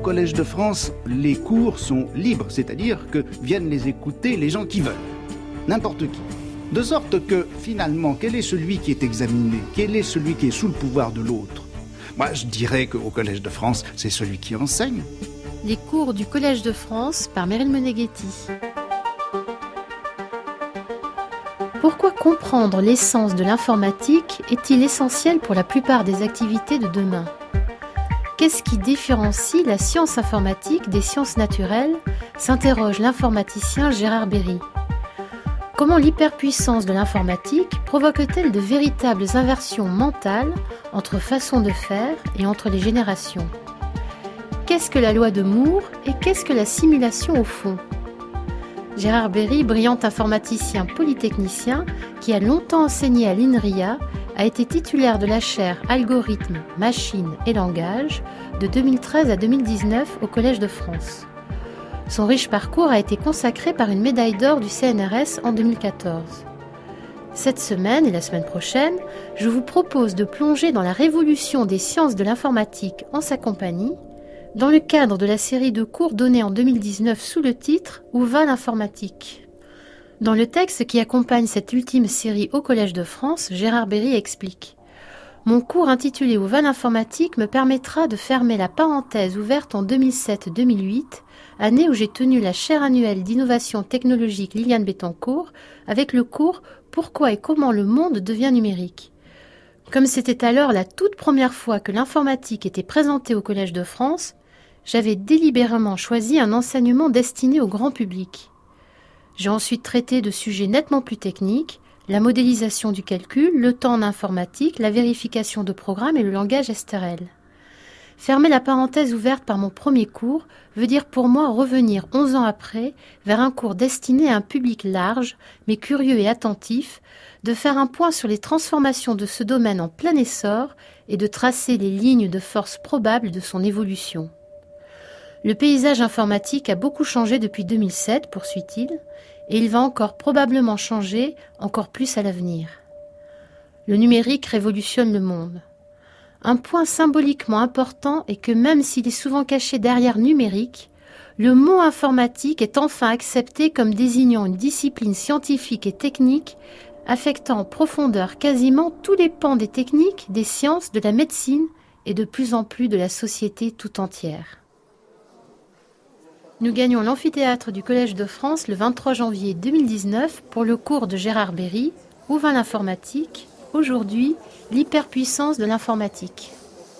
Collège de France, les cours sont libres, c'est-à-dire que viennent les écouter les gens qui veulent, n'importe qui. De sorte que, finalement, quel est celui qui est examiné? Quel est celui qui est sous le pouvoir de l'autre? Moi, je dirais qu'au Collège de France, c'est celui qui enseigne. Les cours du Collège de France par Meryl Meneghetti. Pourquoi comprendre l'essence de l'informatique est-il essentiel pour la plupart des activités de demain? Qu'est-ce qui différencie la science informatique des sciences naturelles? S'interroge l'informaticien Gérard Berry. Comment l'hyperpuissance de l'informatique provoque-t-elle de véritables inversions mentales entre façons de faire et entre les générations? Qu'est-ce que la loi de Moore et qu'est-ce que la simulation au fond? Gérard Berry, brillant informaticien polytechnicien qui a longtemps enseigné à l'INRIA, a été titulaire de la chaire Algorithmes, Machines et Langage de 2013 à 2019 au Collège de France. Son riche parcours a été consacré par une médaille d'or du CNRS en 2014. Cette semaine et la semaine prochaine, je vous propose de plonger dans la révolution des sciences de l'informatique en sa compagnie, dans le cadre de la série de cours donnés en 2019 sous le titre « Où va l'informatique ?» Dans le texte qui accompagne cette ultime série au Collège de France, Gérard Berry explique « Mon cours intitulé « Où va l'informatique » me permettra de fermer la parenthèse ouverte en 2007-2008, année où j'ai tenu la chaire annuelle d'innovation technologique Liliane Bettencourt, avec le cours « Pourquoi et comment le monde devient numérique ?» Comme c'était alors la toute première fois que l'informatique était présentée au Collège de France, j'avais délibérément choisi un enseignement destiné au grand public. J'ai ensuite traité de sujets nettement plus techniques, la modélisation du calcul, le temps en informatique, la vérification de programmes et le langage STRL. Fermer la parenthèse ouverte par mon premier cours veut dire pour moi revenir 11 ans après vers un cours destiné à un public large, mais curieux et attentif, de faire un point sur les transformations de ce domaine en plein essor et de tracer les lignes de force probables de son évolution. Le paysage informatique a beaucoup changé depuis 2007, poursuit-il, et il va encore probablement changer encore plus à l'avenir. Le numérique révolutionne le monde. Un point symboliquement important est que même s'il est souvent caché derrière numérique, le mot informatique est enfin accepté comme désignant une discipline scientifique et technique affectant en profondeur quasiment tous les pans des techniques, des sciences, de la médecine et de plus en plus de la société tout entière. Nous gagnons l'amphithéâtre du Collège de France le 23 janvier 2019 pour le cours de Gérard Berry, « Où va l'informatique ?» Aujourd'hui, l'hyperpuissance de l'informatique.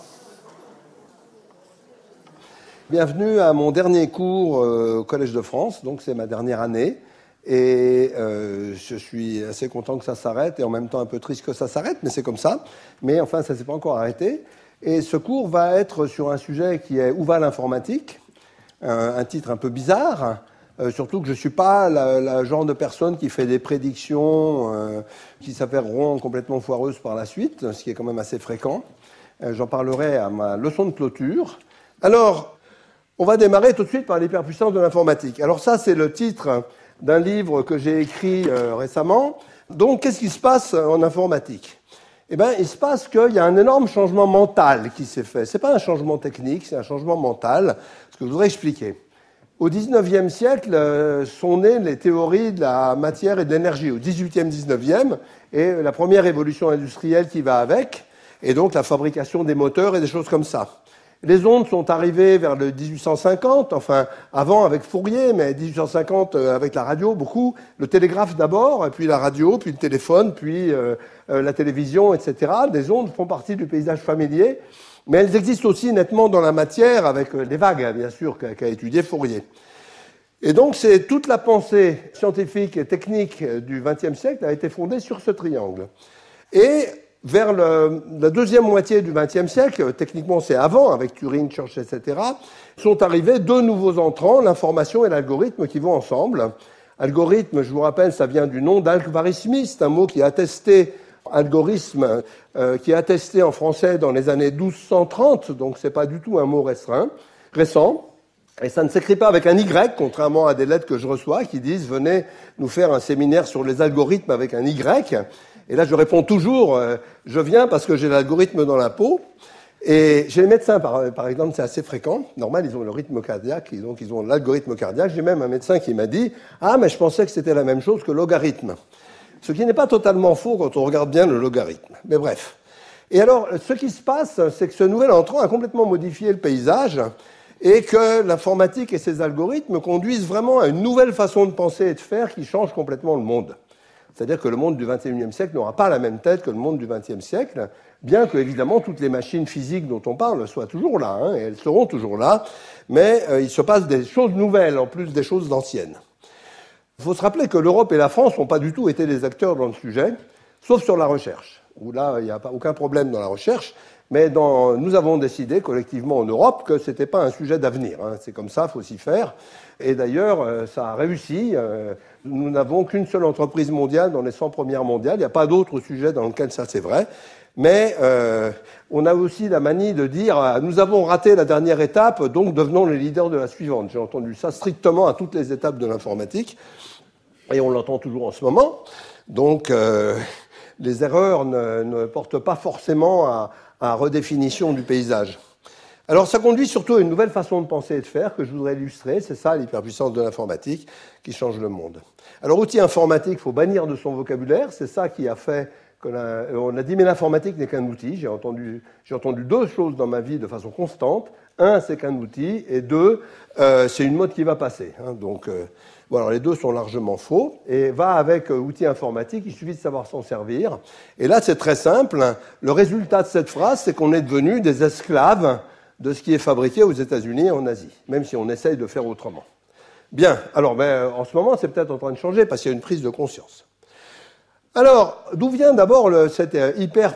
Bienvenue à mon dernier cours au Collège de France, donc c'est ma dernière année. Et je suis assez content que ça s'arrête et en même temps un peu triste que ça s'arrête, mais c'est comme ça. Mais enfin, ça ne s'est pas encore arrêté. Et ce cours va être sur un sujet qui est « Où va l'informatique ?» un titre un peu bizarre, surtout que je ne suis pas la genre de personne qui fait des prédictions qui s'avèreront complètement foireuses par la suite, ce qui est quand même assez fréquent. J'en parlerai à ma leçon de clôture. Alors, on va démarrer tout de suite par l'hyperpuissance de l'informatique. Alors ça, c'est le titre d'un livre que j'ai écrit récemment. Donc, qu'est-ce qui se passe en informatique ? Eh bien, il se passe qu'il y a un énorme changement mental qui s'est fait. Ce n'est pas un changement technique, c'est un changement mental, ce que je voudrais expliquer. Au XIXe siècle sont nées les théories de la matière et de l'énergie, au XVIIIe, XIXe, et la première révolution industrielle qui va avec, et donc la fabrication des moteurs et des choses comme ça. Les ondes sont arrivées vers le 1850, enfin avant avec Fourier, mais 1850 avec la radio, beaucoup. Le télégraphe d'abord, puis la radio, puis le téléphone, puis la télévision, etc. Les ondes font partie du paysage familier, mais elles existent aussi nettement dans la matière avec les vagues, bien sûr, qu'a étudié Fourier. Et donc c'est toute la pensée scientifique et technique du XXe siècle a été fondée sur ce triangle. Et vers la deuxième moitié du XXe siècle, techniquement c'est avant, avec Turing, Church, etc., sont arrivés deux nouveaux entrants, l'information et l'algorithme, qui vont ensemble. Algorithme, je vous rappelle, ça vient du nom d'Alkvari Smith, un mot qui est attesté, algorithme, qui est attesté en français dans les années 1230, donc c'est pas du tout un mot récent. Et ça ne s'écrit pas avec un Y, contrairement à des lettres que je reçois qui disent « Venez nous faire un séminaire sur les algorithmes avec un Y ». Et là, je réponds toujours « Je viens parce que j'ai l'algorithme dans la peau ». Et chez les médecins, par exemple, c'est assez fréquent. Normal, ils ont le rythme cardiaque, donc ils ont l'algorithme cardiaque. J'ai même un médecin qui m'a dit « Ah, mais je pensais que c'était la même chose que logarithme ». Ce qui n'est pas totalement faux quand on regarde bien le logarithme. Mais bref. Et alors, ce qui se passe, c'est que ce nouvel entrant a complètement modifié le paysage et que l'informatique et ses algorithmes conduisent vraiment à une nouvelle façon de penser et de faire qui change complètement le monde. C'est-à-dire que le monde du XXIe siècle n'aura pas la même tête que le monde du XXe siècle, bien que, évidemment, toutes les machines physiques dont on parle soient toujours là, hein, et elles seront toujours là, mais il se passe des choses nouvelles en plus des choses anciennes. Il faut se rappeler que l'Europe et la France n'ont pas du tout été des acteurs dans le sujet, sauf sur la recherche, où là, il n'y a aucun problème dans la recherche, mais nous avons décidé collectivement en Europe que ce n'était pas un sujet d'avenir. Hein. C'est comme ça, il faut s'y faire. Et d'ailleurs, ça a réussi. Nous n'avons qu'une seule entreprise mondiale dans les 100 premières mondiales. Il n'y a pas d'autre sujet dans lequel ça c'est vrai. Mais on a aussi la manie de dire « nous avons raté la dernière étape, donc devenons les leaders de la suivante ». J'ai entendu ça strictement à toutes les étapes de l'informatique. Et on l'entend toujours en ce moment. Donc, les erreurs ne portent pas forcément à redéfinition du paysage. Alors, ça conduit surtout à une nouvelle façon de penser et de faire que je voudrais illustrer. C'est ça, l'hyperpuissance de l'informatique qui change le monde. Alors, outil informatique, il faut bannir de son vocabulaire. C'est ça qui a fait qu'on a dit, mais l'informatique n'est qu'un outil. J'ai entendu deux choses dans ma vie de façon constante. Un, c'est qu'un outil. Et deux, c'est une mode qui va passer. Hein, donc, voilà, les deux sont largement faux. Et va avec outil informatique, il suffit de savoir s'en servir. Et là, c'est très simple. Le résultat de cette phrase, c'est qu'on est devenu des esclaves de ce qui est fabriqué aux États-Unis et en Asie, même si on essaye de faire autrement. Bien, alors en ce moment, c'est peut-être en train de changer parce qu'il y a une prise de conscience. Alors, d'où vient d'abord cette hyperpuissance ?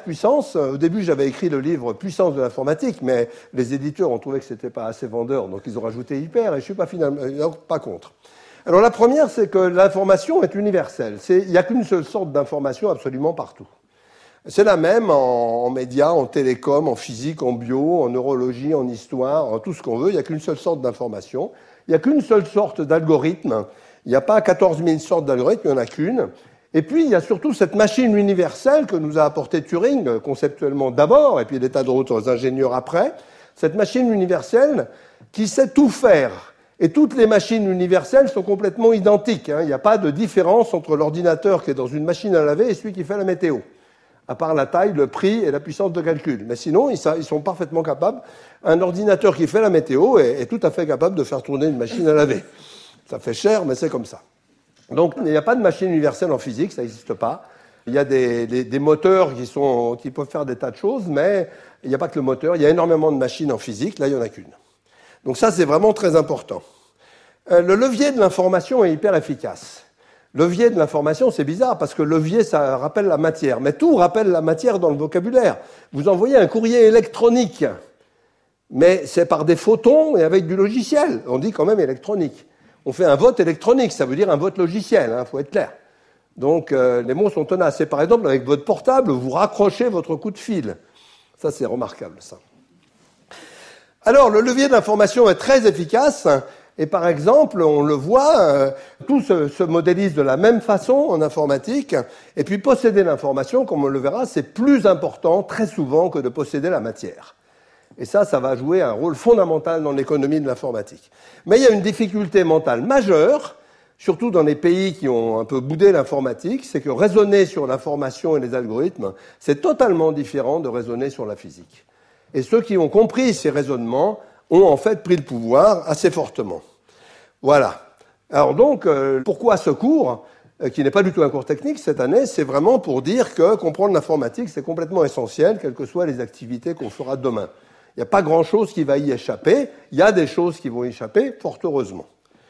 Au début, j'avais écrit le livre « Puissance de l'informatique », mais les éditeurs ont trouvé que c'était pas assez vendeur, donc ils ont rajouté « hyper » et je suis pas contre. Alors la première, c'est que l'information est universelle. Il n'y a qu'une seule sorte d'information absolument partout. C'est la même en médias, en télécom, en physique, en bio, en neurologie, en histoire, en tout ce qu'on veut. Il n'y a qu'une seule sorte d'information. Il n'y a qu'une seule sorte d'algorithme. Il n'y a pas 14 000 sortes d'algorithmes, il n'y en a qu'une. Et puis, il y a surtout cette machine universelle que nous a apportée Turing, conceptuellement d'abord, et puis des tas d'autres ingénieurs après. Cette machine universelle qui sait tout faire. Et toutes les machines universelles sont complètement identiques. Hein. Il n'y a pas de différence entre l'ordinateur qui est dans une machine à laver et celui qui fait la météo, à part la taille, le prix et la puissance de calcul. Mais sinon, ils sont parfaitement capables. Un ordinateur qui fait la météo est tout à fait capable de faire tourner une machine à laver. Ça fait cher, mais c'est comme ça. Donc, il n'y a pas de machine universelle en physique, ça n'existe pas. Il y a des moteurs qui peuvent faire des tas de choses, mais il n'y a pas que le moteur. Il y a énormément de machines en physique, là, il n'y en a qu'une. Donc ça, c'est vraiment très important. Le levier de l'information est hyper efficace. Levier de l'information, c'est bizarre, parce que levier, ça rappelle la matière. Mais tout rappelle la matière dans le vocabulaire. Vous envoyez un courrier électronique, mais c'est par des photons et avec du logiciel. On dit quand même électronique. On fait un vote électronique, ça veut dire un vote logiciel, hein, faut être clair. Donc les mots sont tenaces. Et par exemple, avec votre portable, vous raccrochez votre coup de fil. Ça, c'est remarquable, ça. Alors, le levier de l'information est très efficace. Et par exemple, on le voit, tout se modélise de la même façon en informatique. Et puis posséder l'information, comme on le verra, c'est plus important très souvent que de posséder la matière. Et ça va jouer un rôle fondamental dans l'économie de l'informatique. Mais il y a une difficulté mentale majeure, surtout dans les pays qui ont un peu boudé l'informatique, c'est que raisonner sur l'information et les algorithmes, c'est totalement différent de raisonner sur la physique. Et ceux qui ont compris ces raisonnements ont en fait pris le pouvoir assez fortement. Voilà. Alors donc, pourquoi ce cours, qui n'est pas du tout un cours technique cette année, c'est vraiment pour dire que comprendre l'informatique, c'est complètement essentiel, quelles que soient les activités qu'on fera demain. Il n'y a pas grand-chose qui va y échapper. Il y a des choses qui vont y échapper, fort heureusement.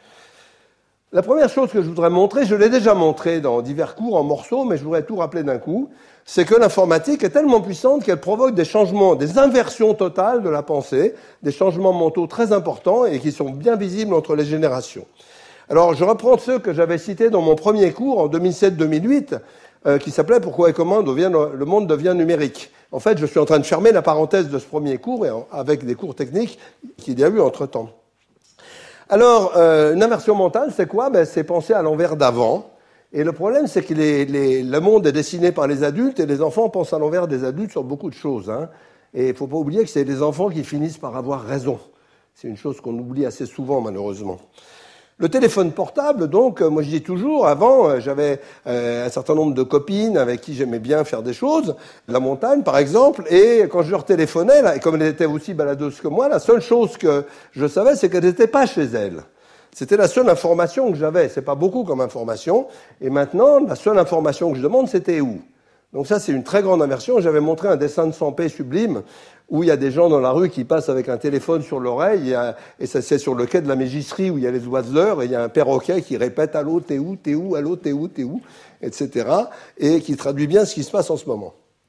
La première chose que je voudrais montrer, je l'ai déjà montré dans divers cours en morceaux, mais je voudrais tout rappeler d'un coup, c'est que l'informatique est tellement puissante qu'elle provoque des changements, des inversions totales de la pensée, des changements mentaux très importants et qui sont bien visibles entre les générations. Alors, je reprends ceux que j'avais cités dans mon premier cours en 2007-2008, qui s'appelait « Pourquoi et comment le monde devient numérique ». En fait, je suis en train de fermer la parenthèse de ce premier cours, et avec des cours techniques qu'il y a eu entre-temps. Alors, une inversion mentale, c'est quoi ? C'est penser à l'envers d'avant. Et le problème, c'est que le monde est dessiné par les adultes, et les enfants pensent à l'envers des adultes sur beaucoup de choses. Hein. Et il ne faut pas oublier que c'est les enfants qui finissent par avoir raison. C'est une chose qu'on oublie assez souvent, malheureusement. Le téléphone portable, donc, moi je dis toujours, avant, j'avais un certain nombre de copines avec qui j'aimais bien faire des choses, la montagne par exemple, et quand je leur téléphonais, là, et comme elles étaient aussi baladeuses que moi, la seule chose que je savais, c'est qu'elles n'étaient pas chez elles. C'était la seule information que j'avais, c'est pas beaucoup comme information, et maintenant, la seule information que je demande, c'était où. Donc ça, c'est une très grande inversion. J'avais montré un dessin de Sampé sublime, où il y a des gens dans la rue qui passent avec un téléphone sur l'oreille, et ça c'est sur le quai de la Mégisserie où il y a les oiseleurs, et il y a un perroquet qui répète « Allô, t'es où, allô, t'es où ?» etc., et qui traduit bien ce qui se passe en ce moment.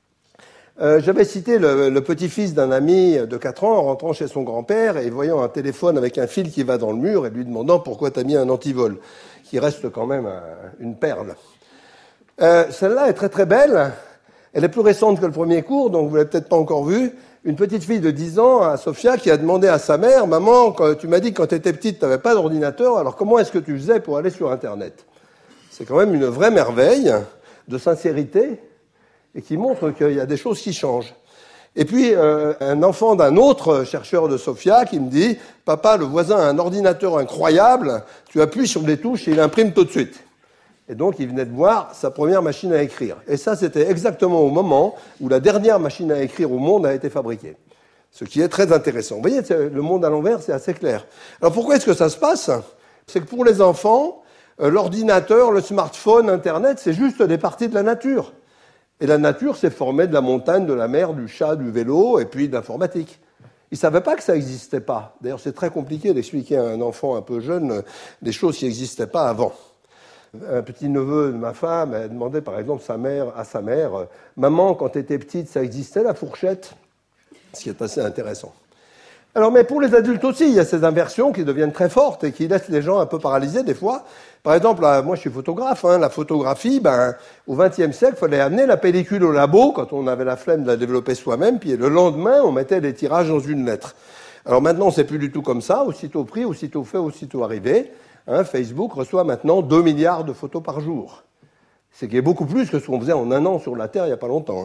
J'avais cité le petit-fils d'un ami de 4 ans en rentrant chez son grand-père et voyant un téléphone avec un fil qui va dans le mur et lui demandant pourquoi t'as mis un antivol, qui reste quand même une perle. Celle-là est très très belle, elle est plus récente que le premier cours, donc vous l'avez peut-être pas encore vue. Une petite fille de 10 ans, à Sofia, qui a demandé à sa mère « Maman, tu m'as dit que quand tu étais petite, tu n'avais pas d'ordinateur, alors comment est-ce que tu faisais pour aller sur Internet ?» C'est quand même une vraie merveille de sincérité et qui montre qu'il y a des choses qui changent. Et puis, un enfant d'un autre chercheur de Sofia qui me dit « Papa, le voisin a un ordinateur incroyable, tu appuies sur des touches et il imprime tout de suite. » Et donc, il venait de voir sa première machine à écrire. Et ça, c'était exactement au moment où la dernière machine à écrire au monde a été fabriquée. Ce qui est très intéressant. Vous voyez, le monde à l'envers, c'est assez clair. Alors, pourquoi est-ce que ça se passe ? C'est que pour les enfants, l'ordinateur, le smartphone, Internet, c'est juste des parties de la nature. Et la nature, c'est formé de la montagne, de la mer, du chat, du vélo, et puis de l'informatique. Ils ne savaient pas que ça n'existait pas. D'ailleurs, c'est très compliqué d'expliquer à un enfant un peu jeune des choses qui n'existaient pas avant. Un petit neveu de ma femme a demandé par exemple à sa mère « Maman, quand tu étais petite, ça existait la fourchette ?» Ce qui est assez intéressant. Alors, mais pour les adultes aussi, il y a ces inversions qui deviennent très fortes et qui laissent les gens un peu paralysés des fois. Par exemple, moi je suis photographe, la photographie, au XXe siècle, il fallait amener la pellicule au labo quand on avait la flemme de la développer soi-même, puis le lendemain, on mettait les tirages dans une lettre. Alors maintenant, c'est plus du tout comme ça, aussitôt pris, aussitôt fait, aussitôt arrivé. Facebook reçoit maintenant 2 milliards de photos par jour. C'est qu'il y a beaucoup plus que ce qu'on faisait en un an sur la Terre il n'y a pas longtemps.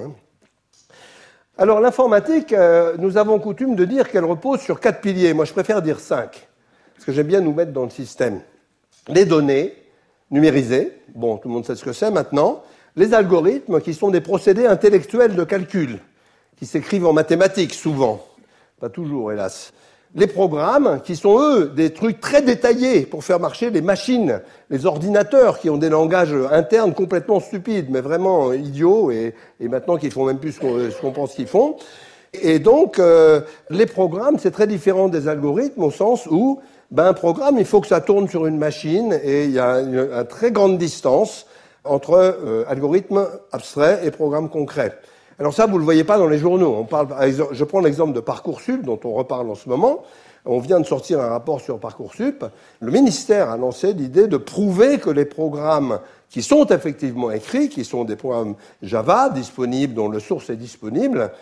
Alors l'informatique, nous avons coutume de dire qu'elle repose sur 4 piliers. Moi je préfère dire 5, parce que j'aime bien nous mettre dans le système. Les données numérisées, bon tout le monde sait ce que c'est maintenant. Les algorithmes qui sont des procédés intellectuels de calcul, qui s'écrivent en mathématiques souvent, pas toujours hélas. Les programmes, qui sont, eux, des trucs très détaillés pour faire marcher les machines, les ordinateurs, qui ont des langages internes complètement stupides, mais vraiment idiots, et maintenant qu'ils font même plus ce qu'on pense qu'ils font. Et donc, les programmes, c'est très différent des algorithmes, au sens où, un programme, il faut que ça tourne sur une machine, et il y a une très grande distance entre algorithmes abstraits et programmes concrets. Alors ça, vous ne le voyez pas dans les journaux. Je prends l'exemple de Parcoursup, dont on reparle en ce moment. On vient de sortir un rapport sur Parcoursup. Le ministère a lancé l'idée de prouver que les programmes qui sont effectivement écrits, qui sont des programmes Java disponibles, dont le source est disponible,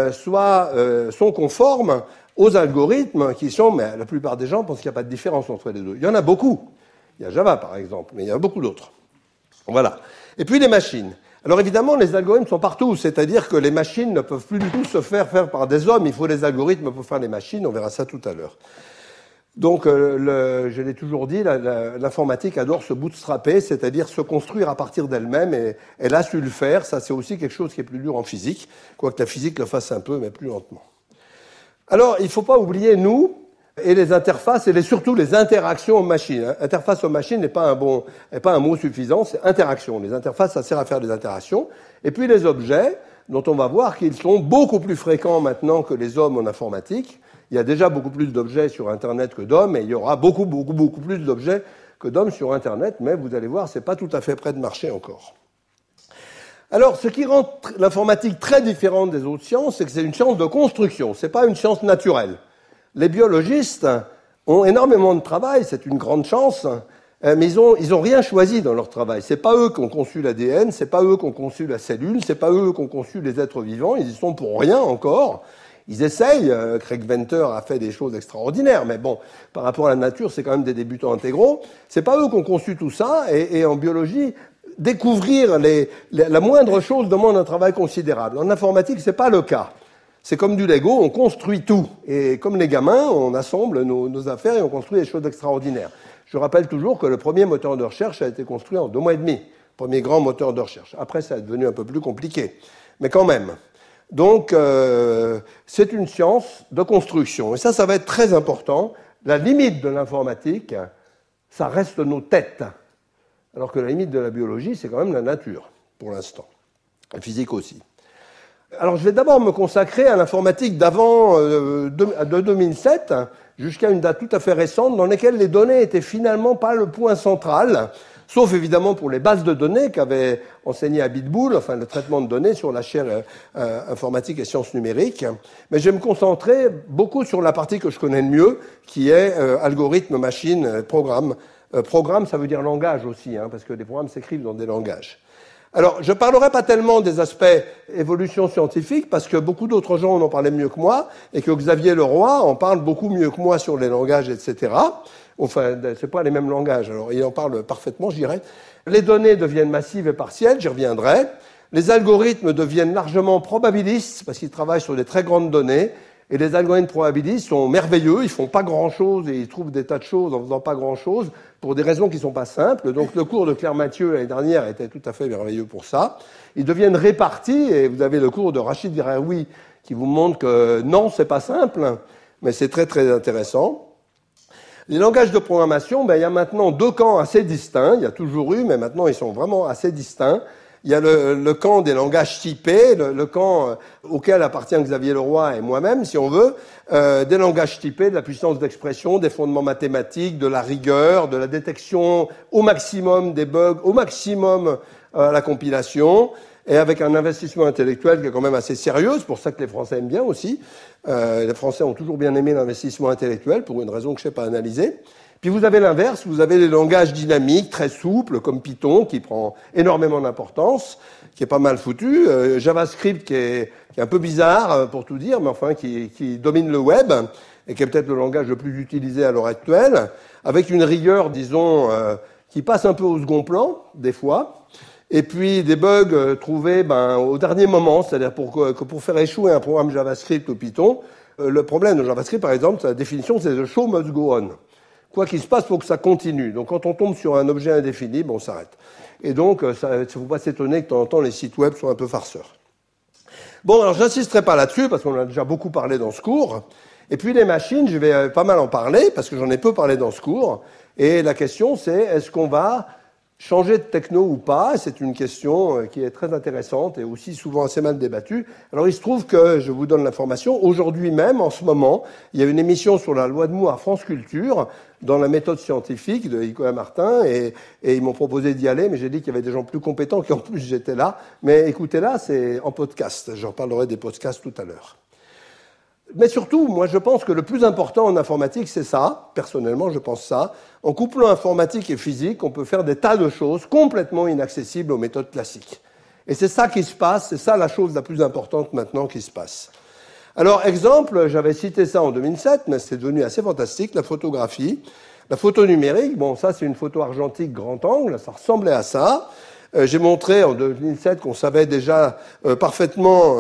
sont conformes aux algorithmes qui sont... Mais la plupart des gens pensent qu'il n'y a pas de différence entre les deux. Il y en a beaucoup. Il y a Java, par exemple, mais il y en a beaucoup d'autres. Voilà. Et puis les machines. Alors évidemment, les algorithmes sont partout, c'est-à-dire que les machines ne peuvent plus du tout se faire par des hommes, il faut des algorithmes pour faire les machines, on verra ça tout à l'heure. Donc, je l'ai toujours dit, l'informatique adore se bootstrapper, c'est-à-dire se construire à partir d'elle-même, et elle a su le faire, ça c'est aussi quelque chose qui est plus dur en physique, quoique la physique le fasse un peu, mais plus lentement. Alors, il ne faut pas oublier, nous, et les interfaces, et surtout les interactions aux machines. Interface aux machines n'est pas un mot suffisant, c'est interaction. Les interfaces, ça sert à faire des interactions. Et puis les objets, dont on va voir qu'ils sont beaucoup plus fréquents maintenant que les hommes en informatique. Il y a déjà beaucoup plus d'objets sur Internet que d'hommes, et il y aura beaucoup plus d'objets que d'hommes sur Internet, mais vous allez voir, c'est pas tout à fait près de marcher encore. Alors, ce qui rend l'informatique très différente des autres sciences, c'est que c'est une science de construction, c'est pas une science naturelle. Les biologistes ont énormément de travail, c'est une grande chance, mais ils ont rien choisi dans leur travail. C'est pas eux qui ont conçu l'ADN, c'est pas eux qui ont conçu la cellule, c'est pas eux qui ont conçu les êtres vivants, ils y sont pour rien encore. Ils essayent, Craig Venter a fait des choses extraordinaires, mais bon, par rapport à la nature, c'est quand même des débutants intégraux. C'est pas eux qui ont conçu tout ça, et en biologie, découvrir la moindre chose demande un travail considérable. En informatique, c'est pas le cas. C'est comme du Lego, on construit tout. Et comme les gamins, on assemble nos affaires et on construit des choses extraordinaires. Je rappelle toujours que le premier moteur de recherche a été construit en 2 mois et demi. Premier grand moteur de recherche. Après, ça est devenu un peu plus compliqué. Mais quand même. Donc, c'est une science de construction. Et ça va être très important. La limite de l'informatique, ça reste nos têtes. Alors que la limite de la biologie, c'est quand même la nature, pour l'instant. La physique aussi. Alors, je vais d'abord me consacrer à l'informatique d'avant de 2007 jusqu'à une date tout à fait récente dans laquelle les données étaient finalement pas le point central, sauf évidemment pour les bases de données qu'avait enseigné Abitboul, enfin le traitement de données sur la chaire informatique et sciences numériques. Mais je vais me concentrer beaucoup sur la partie que je connais le mieux, qui est algorithme, machine, programme. Programme, ça veut dire langage aussi, parce que les programmes s'écrivent dans des langages. Alors, je ne parlerai pas tellement des aspects évolution scientifique, parce que beaucoup d'autres gens en ont parlé mieux que moi, et que Xavier Leroy en parle beaucoup mieux que moi sur les langages, etc. Enfin, c'est pas les mêmes langages, alors il en parle parfaitement, je dirais. Les données deviennent massives et partielles, j'y reviendrai. Les algorithmes deviennent largement probabilistes, parce qu'ils travaillent sur des très grandes données. Et les algorithmes probabilistes sont merveilleux, ils font pas grand-chose et ils trouvent des tas de choses en faisant pas grand-chose pour des raisons qui sont pas simples. Donc le cours de Claire Mathieu l'année dernière était tout à fait merveilleux pour ça. Ils deviennent répartis et vous avez le cours de Rachid Giraoui qui vous montre que non, c'est pas simple, mais c'est très très intéressant. Les langages de programmation, il y a maintenant 2 camps assez distincts. Il y a toujours eu, mais maintenant ils sont vraiment assez distincts. Il y a le camp des langages typés, le camp auquel appartient Xavier Leroy et moi-même, si on veut, des langages typés, de la puissance d'expression, des fondements mathématiques, de la rigueur, de la détection au maximum des bugs, au maximum la compilation, et avec un investissement intellectuel qui est quand même assez sérieux. C'est pour ça que les Français aiment bien aussi. Les Français ont toujours bien aimé l'investissement intellectuel, pour une raison que je ne sais pas analyser. Puis vous avez l'inverse, vous avez les langages dynamiques, très souples, comme Python, qui prend énormément d'importance, qui est pas mal foutu. JavaScript, qui est un peu bizarre, pour tout dire, mais enfin, qui domine le web, et qui est peut-être le langage le plus utilisé à l'heure actuelle, avec une rigueur, disons, qui passe un peu au second plan, des fois, et puis des bugs trouvés au dernier moment, c'est-à-dire que pour faire échouer un programme JavaScript ou Python, le problème de JavaScript, par exemple, la définition, c'est « the show must go on ». Quoi qu'il se passe, il faut que ça continue. Donc quand on tombe sur un objet indéfini, on s'arrête. Et donc, il ne faut pas s'étonner que de temps en temps, les sites web soient un peu farceurs. Bon, alors je n'insisterai pas là-dessus, parce qu'on en a déjà beaucoup parlé dans ce cours. Et puis les machines, je vais pas mal en parler, parce que j'en ai peu parlé dans ce cours. Et la question, c'est est-ce qu'on va changer de techno ou pas? C'est une question qui est très intéressante et aussi souvent assez mal débattue. Alors il se trouve que, je vous donne l'information, aujourd'hui même, en ce moment, il y a une émission sur la loi de Moore à France Culture, dans la méthode scientifique de Nicolas Martin, et ils m'ont proposé d'y aller, mais j'ai dit qu'il y avait des gens plus compétents, qui en plus j'étais là. Mais écoutez-la, c'est en podcast. J'en parlerai des podcasts tout à l'heure. Mais surtout, moi je pense que le plus important en informatique, c'est ça. Personnellement, je pense ça. En couplant informatique et physique, on peut faire des tas de choses complètement inaccessibles aux méthodes classiques. Et c'est ça qui se passe, c'est ça la chose la plus importante maintenant qui se passe. Alors, exemple, j'avais cité ça en 2007, mais c'est devenu assez fantastique, la photographie. La photo numérique, ça c'est une photo argentique grand angle, ça ressemblait à ça. J'ai montré en 2007 qu'on savait déjà parfaitement...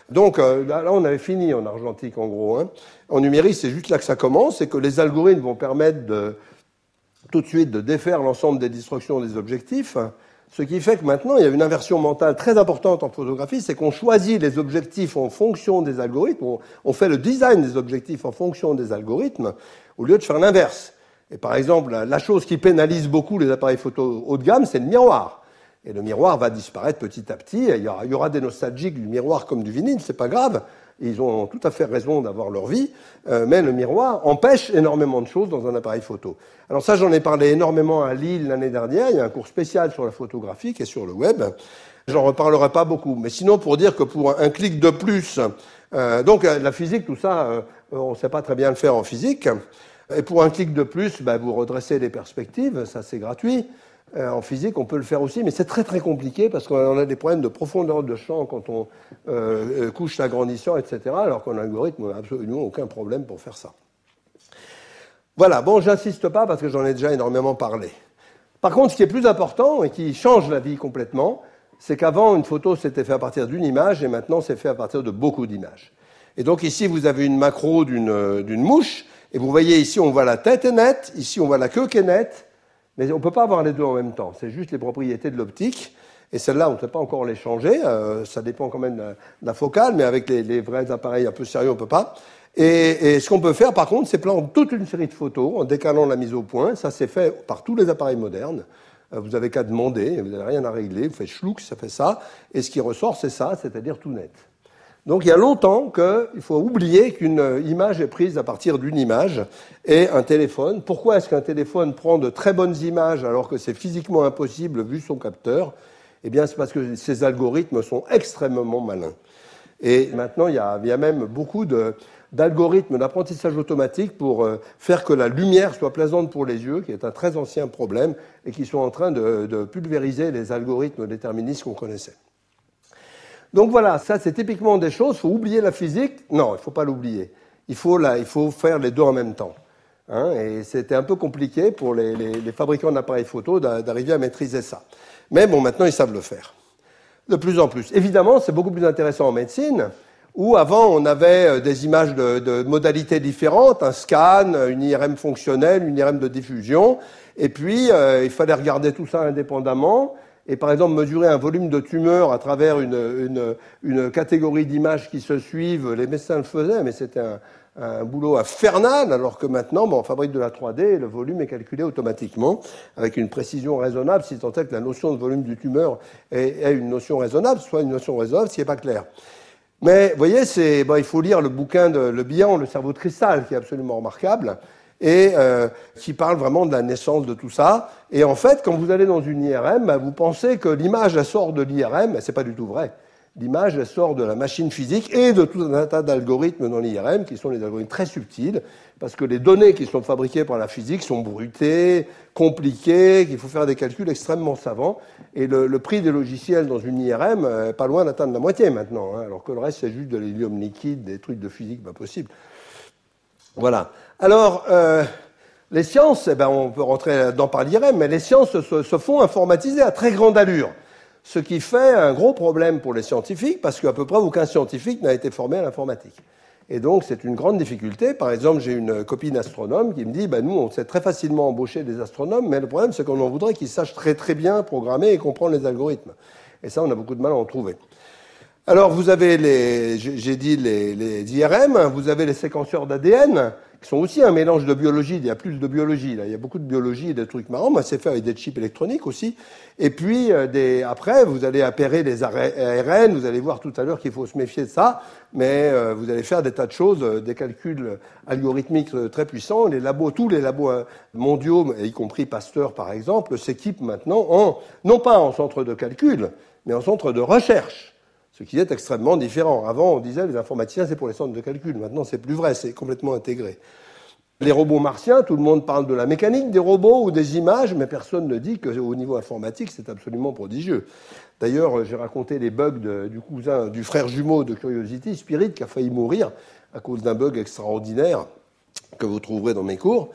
là, on avait fini en argentique, en gros. En numérique, c'est juste là que ça commence, et que les algorithmes vont permettre tout de suite de défaire l'ensemble des destructions des objectifs. Ce qui fait que maintenant, il y a une inversion mentale très importante en photographie, c'est qu'on choisit les objectifs en fonction des algorithmes, on fait le design des objectifs en fonction des algorithmes, au lieu de faire l'inverse. Et par exemple, la chose qui pénalise beaucoup les appareils photo haut de gamme, c'est le miroir. Et le miroir va disparaître petit à petit. Il y aura des nostalgiques du miroir comme du vinyle, c'est pas grave. Ils ont tout à fait raison d'avoir leur vie. Mais le miroir empêche énormément de choses dans un appareil photo. Alors ça, j'en ai parlé énormément à Lille l'année dernière. Il y a un cours spécial sur la photographie qui est sur le web. J'en reparlerai pas beaucoup. Mais sinon, pour dire que pour un clic de plus... donc la physique, tout ça, on ne sait pas très bien le faire en physique. Et pour un clic de plus, vous redressez les perspectives, ça c'est gratuit. En physique, on peut le faire aussi, mais c'est très très compliqué parce qu'on a des problèmes de profondeur de champ quand on couche l'agrandissant, etc. Alors qu'en algorithme, on n'a absolument aucun problème pour faire ça. Voilà, j'insiste pas parce que j'en ai déjà énormément parlé. Par contre, ce qui est plus important et qui change la vie complètement, c'est qu'avant, une photo s'était faite à partir d'une image et maintenant, c'est fait à partir de beaucoup d'images. Et donc ici, vous avez une macro d'une mouche, et vous voyez ici, on voit la tête est nette, ici, on voit la queue qui est nette, mais on ne peut pas avoir les deux en même temps. C'est juste les propriétés de l'optique. Et celle-là, on ne peut pas encore les changer. Ça dépend quand même de la focale, mais avec les vrais appareils un peu sérieux, on ne peut pas. Et ce qu'on peut faire, par contre, c'est prendre toute une série de photos en décalant la mise au point. Ça, c'est fait par tous les appareils modernes. Vous n'avez qu'à demander, vous n'avez rien à régler. Vous faites schlouk, ça fait ça. Et ce qui ressort, c'est ça, c'est-à-dire tout net. Donc il y a longtemps qu'il faut oublier qu'une image est prise à partir d'une image et un téléphone. Pourquoi est-ce qu'un téléphone prend de très bonnes images alors que c'est physiquement impossible vu son capteur ? Eh bien, c'est parce que ces algorithmes sont extrêmement malins. Et maintenant, il y a même beaucoup d'algorithmes d'apprentissage automatique pour faire que la lumière soit plaisante pour les yeux, qui est un très ancien problème, et qui sont en train de pulvériser les algorithmes déterministes qu'on connaissait. Donc voilà, ça c'est typiquement des choses, il faut oublier la physique. Non, il ne faut pas l'oublier. Il faut faire les deux en même temps. Et c'était un peu compliqué pour les fabricants d'appareils photo d'arriver à maîtriser ça. Mais bon, maintenant, ils savent le faire. De plus en plus. Évidemment, c'est beaucoup plus intéressant en médecine, où avant, on avait des images de modalités différentes, un scan, une IRM fonctionnelle, une IRM de diffusion, et puis il fallait regarder tout ça indépendamment, et par exemple mesurer un volume de tumeur à travers une catégorie d'images qui se suivent. Les médecins le faisaient, mais c'était un boulot infernal, alors que maintenant, on fabrique de la 3D et le volume est calculé automatiquement avec une précision raisonnable, si tant est que la notion de volume du tumeur est une notion raisonnable, soit une notion raisonnable, ce qui n'est pas clair. Mais vous voyez, il faut lire le bouquin de Le Bihan, Le cerveau de cristal, qui est absolument remarquable, et qui parle vraiment de la naissance de tout ça. Et en fait, quand vous allez dans une IRM, vous pensez que l'image, elle sort de l'IRM, mais ce n'est pas du tout vrai. L'image, elle sort de la machine physique et de tout un tas d'algorithmes dans l'IRM, qui sont des algorithmes très subtils, parce que les données qui sont fabriquées par la physique sont brutées, compliquées, qu'il faut faire des calculs extrêmement savants. Et le prix des logiciels dans une IRM est pas loin d'atteindre la moitié maintenant, alors que le reste, c'est juste de l'hélium liquide, des trucs de physique pas possible. Voilà. Alors, les sciences, on peut rentrer là-dedans par l'IRM, mais les sciences se font informatiser à très grande allure. Ce qui fait un gros problème pour les scientifiques, parce qu'à peu près aucun scientifique n'a été formé à l'informatique. Et donc, c'est une grande difficulté. Par exemple, j'ai une copine astronome qui me dit, nous, on sait très facilement embaucher des astronomes, mais le problème, c'est qu'on en voudrait qu'ils sachent très très bien programmer et comprendre les algorithmes. Et ça, on a beaucoup de mal à en trouver. Alors, vous avez j'ai dit les IRM, vous avez les séquenceurs d'ADN, qui sont aussi un mélange de biologie. Il y a plus de biologie, là. Il y a beaucoup de biologie et des trucs marrants. Moi, c'est fait avec des chips électroniques aussi. Et puis, après, vous allez appairer les ARN. Vous allez voir tout à l'heure qu'il faut se méfier de ça. Mais vous allez faire des tas de choses, des calculs algorithmiques très puissants. Tous les labos mondiaux, y compris Pasteur, par exemple, s'équipent maintenant non pas en centre de calcul, mais en centre de recherche. Ce qui est extrêmement différent. Avant, on disait les informaticiens, c'est pour les centres de calcul. Maintenant, c'est plus vrai, c'est complètement intégré. Les robots martiens, tout le monde parle de la mécanique des robots ou des images, mais personne ne dit qu'au niveau informatique, c'est absolument prodigieux. D'ailleurs, j'ai raconté les bugs du frère jumeau de Curiosity, Spirit, qui a failli mourir à cause d'un bug extraordinaire que vous trouverez dans mes cours.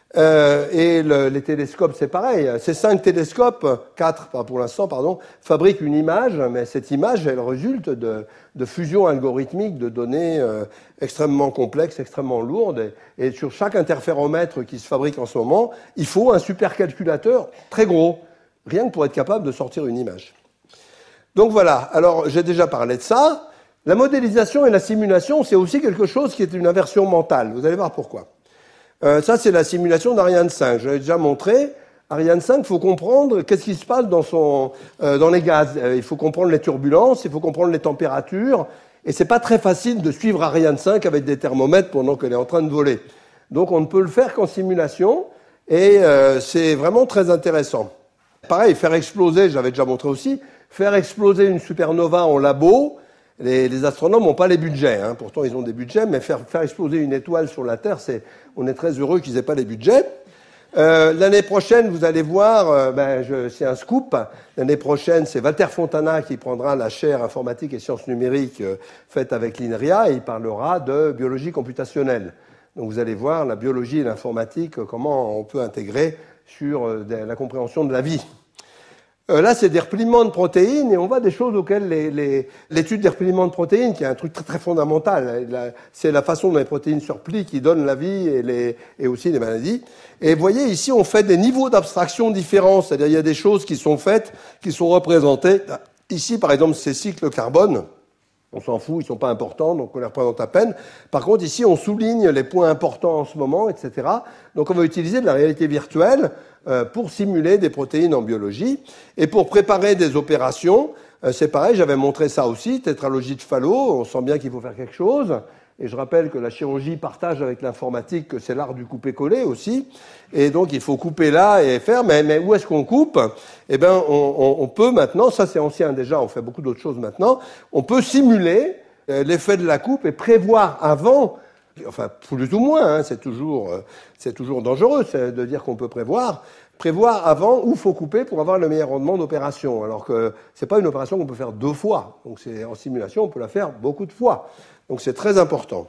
Et les télescopes, c'est pareil. Ces 5 télescopes, 4 pour l'instant, fabriquent une image, mais cette image, elle résulte de fusion algorithmique de données extrêmement complexes, extrêmement lourdes. Et sur chaque interféromètre qui se fabrique en ce moment, il faut un supercalculateur très gros, rien que pour être capable de sortir une image. Donc voilà, alors j'ai déjà parlé de ça. La modélisation et la simulation, c'est aussi quelque chose qui est une inversion mentale. Vous allez voir pourquoi. Ça, c'est la simulation d'Ariane 5. Je l'avais déjà montré. Ariane 5, il faut comprendre qu'est-ce qui se passe dans les gaz. Il faut comprendre les turbulences, il faut comprendre les températures. Et c'est pas très facile de suivre Ariane 5 avec des thermomètres pendant qu'elle est en train de voler. Donc, on ne peut le faire qu'en simulation. Et c'est vraiment très intéressant. Pareil, faire exploser, j'avais déjà montré aussi, faire exploser une supernova en labo. Les astronomes n'ont pas les budgets, pourtant ils ont des budgets, mais faire exploser une étoile sur la Terre, on est très heureux qu'ils n'aient pas les budgets. L'année prochaine, vous allez voir, c'est un scoop, l'année prochaine, c'est Walter Fontana qui prendra la chaire informatique et sciences numériques faite avec l'INRIA et il parlera de biologie computationnelle. Donc vous allez voir la biologie et l'informatique, comment on peut intégrer sur la compréhension de la vie. Là, c'est des repliements de protéines, et on voit des choses auxquelles l'étude des repliements de protéines, qui est un truc très, très fondamental, c'est la façon dont les protéines se replient qui donne la vie et aussi les maladies. Et vous voyez, ici, on fait des niveaux d'abstraction différents, c'est-à-dire il y a des choses qui sont faites, qui sont représentées. Ici, par exemple, ces cycles carbone, on s'en fout, ils ne sont pas importants, donc on les représente à peine. Par contre, ici, on souligne les points importants en ce moment, etc. Donc on va utiliser de la réalité virtuelle pour simuler des protéines en biologie. Et pour préparer des opérations, c'est pareil, j'avais montré ça aussi, tétralogie de Fallot, on sent bien qu'il faut faire quelque chose. Et je rappelle que la chirurgie partage avec l'informatique que c'est l'art du couper-coller aussi. Et donc, il faut couper là et faire. Mais où est-ce qu'on coupe? Eh bien, on peut maintenant, ça c'est ancien déjà, on fait beaucoup d'autres choses maintenant, on peut simuler l'effet de la coupe et prévoir avant, enfin, plus ou moins, hein, c'est toujours dangereux de dire qu'on peut prévoir avant où il faut couper pour avoir le meilleur rendement d'opération. Alors que c'est pas une opération qu'on peut faire 2 fois. Donc, en simulation, on peut la faire beaucoup de fois. Donc c'est très important.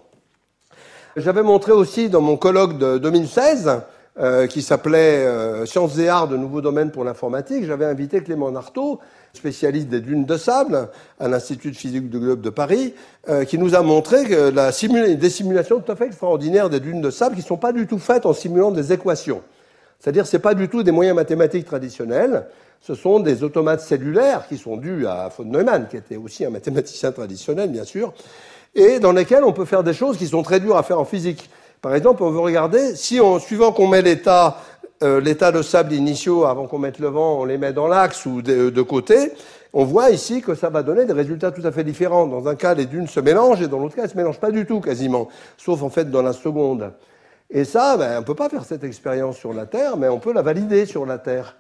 J'avais montré aussi dans mon colloque de 2016, qui s'appelait Sciences et arts de nouveaux domaines pour l'informatique, j'avais invité Clément Narteau, spécialiste des dunes de sable à l'Institut de physique du globe de Paris, qui nous a montré que des simulations tout à fait extraordinaires des dunes de sable qui ne sont pas du tout faites en simulant des équations. C'est-à-dire que ce n'est pas du tout des moyens mathématiques traditionnels, ce sont des automates cellulaires qui sont dus à von Neumann, qui était aussi un mathématicien traditionnel, bien sûr, et dans lesquels on peut faire des choses qui sont très dures à faire en physique. Par exemple, on veut regarder, suivant qu'on met l'état de sable initiaux avant qu'on mette le vent, on les met dans l'axe ou de côté, on voit ici que ça va donner des résultats tout à fait différents. Dans un cas, les dunes se mélangent, et dans l'autre cas, elles ne se mélangent pas du tout, quasiment, sauf en fait dans la seconde. Et ça, on ne peut pas faire cette expérience sur la Terre, mais on peut la valider sur la Terre.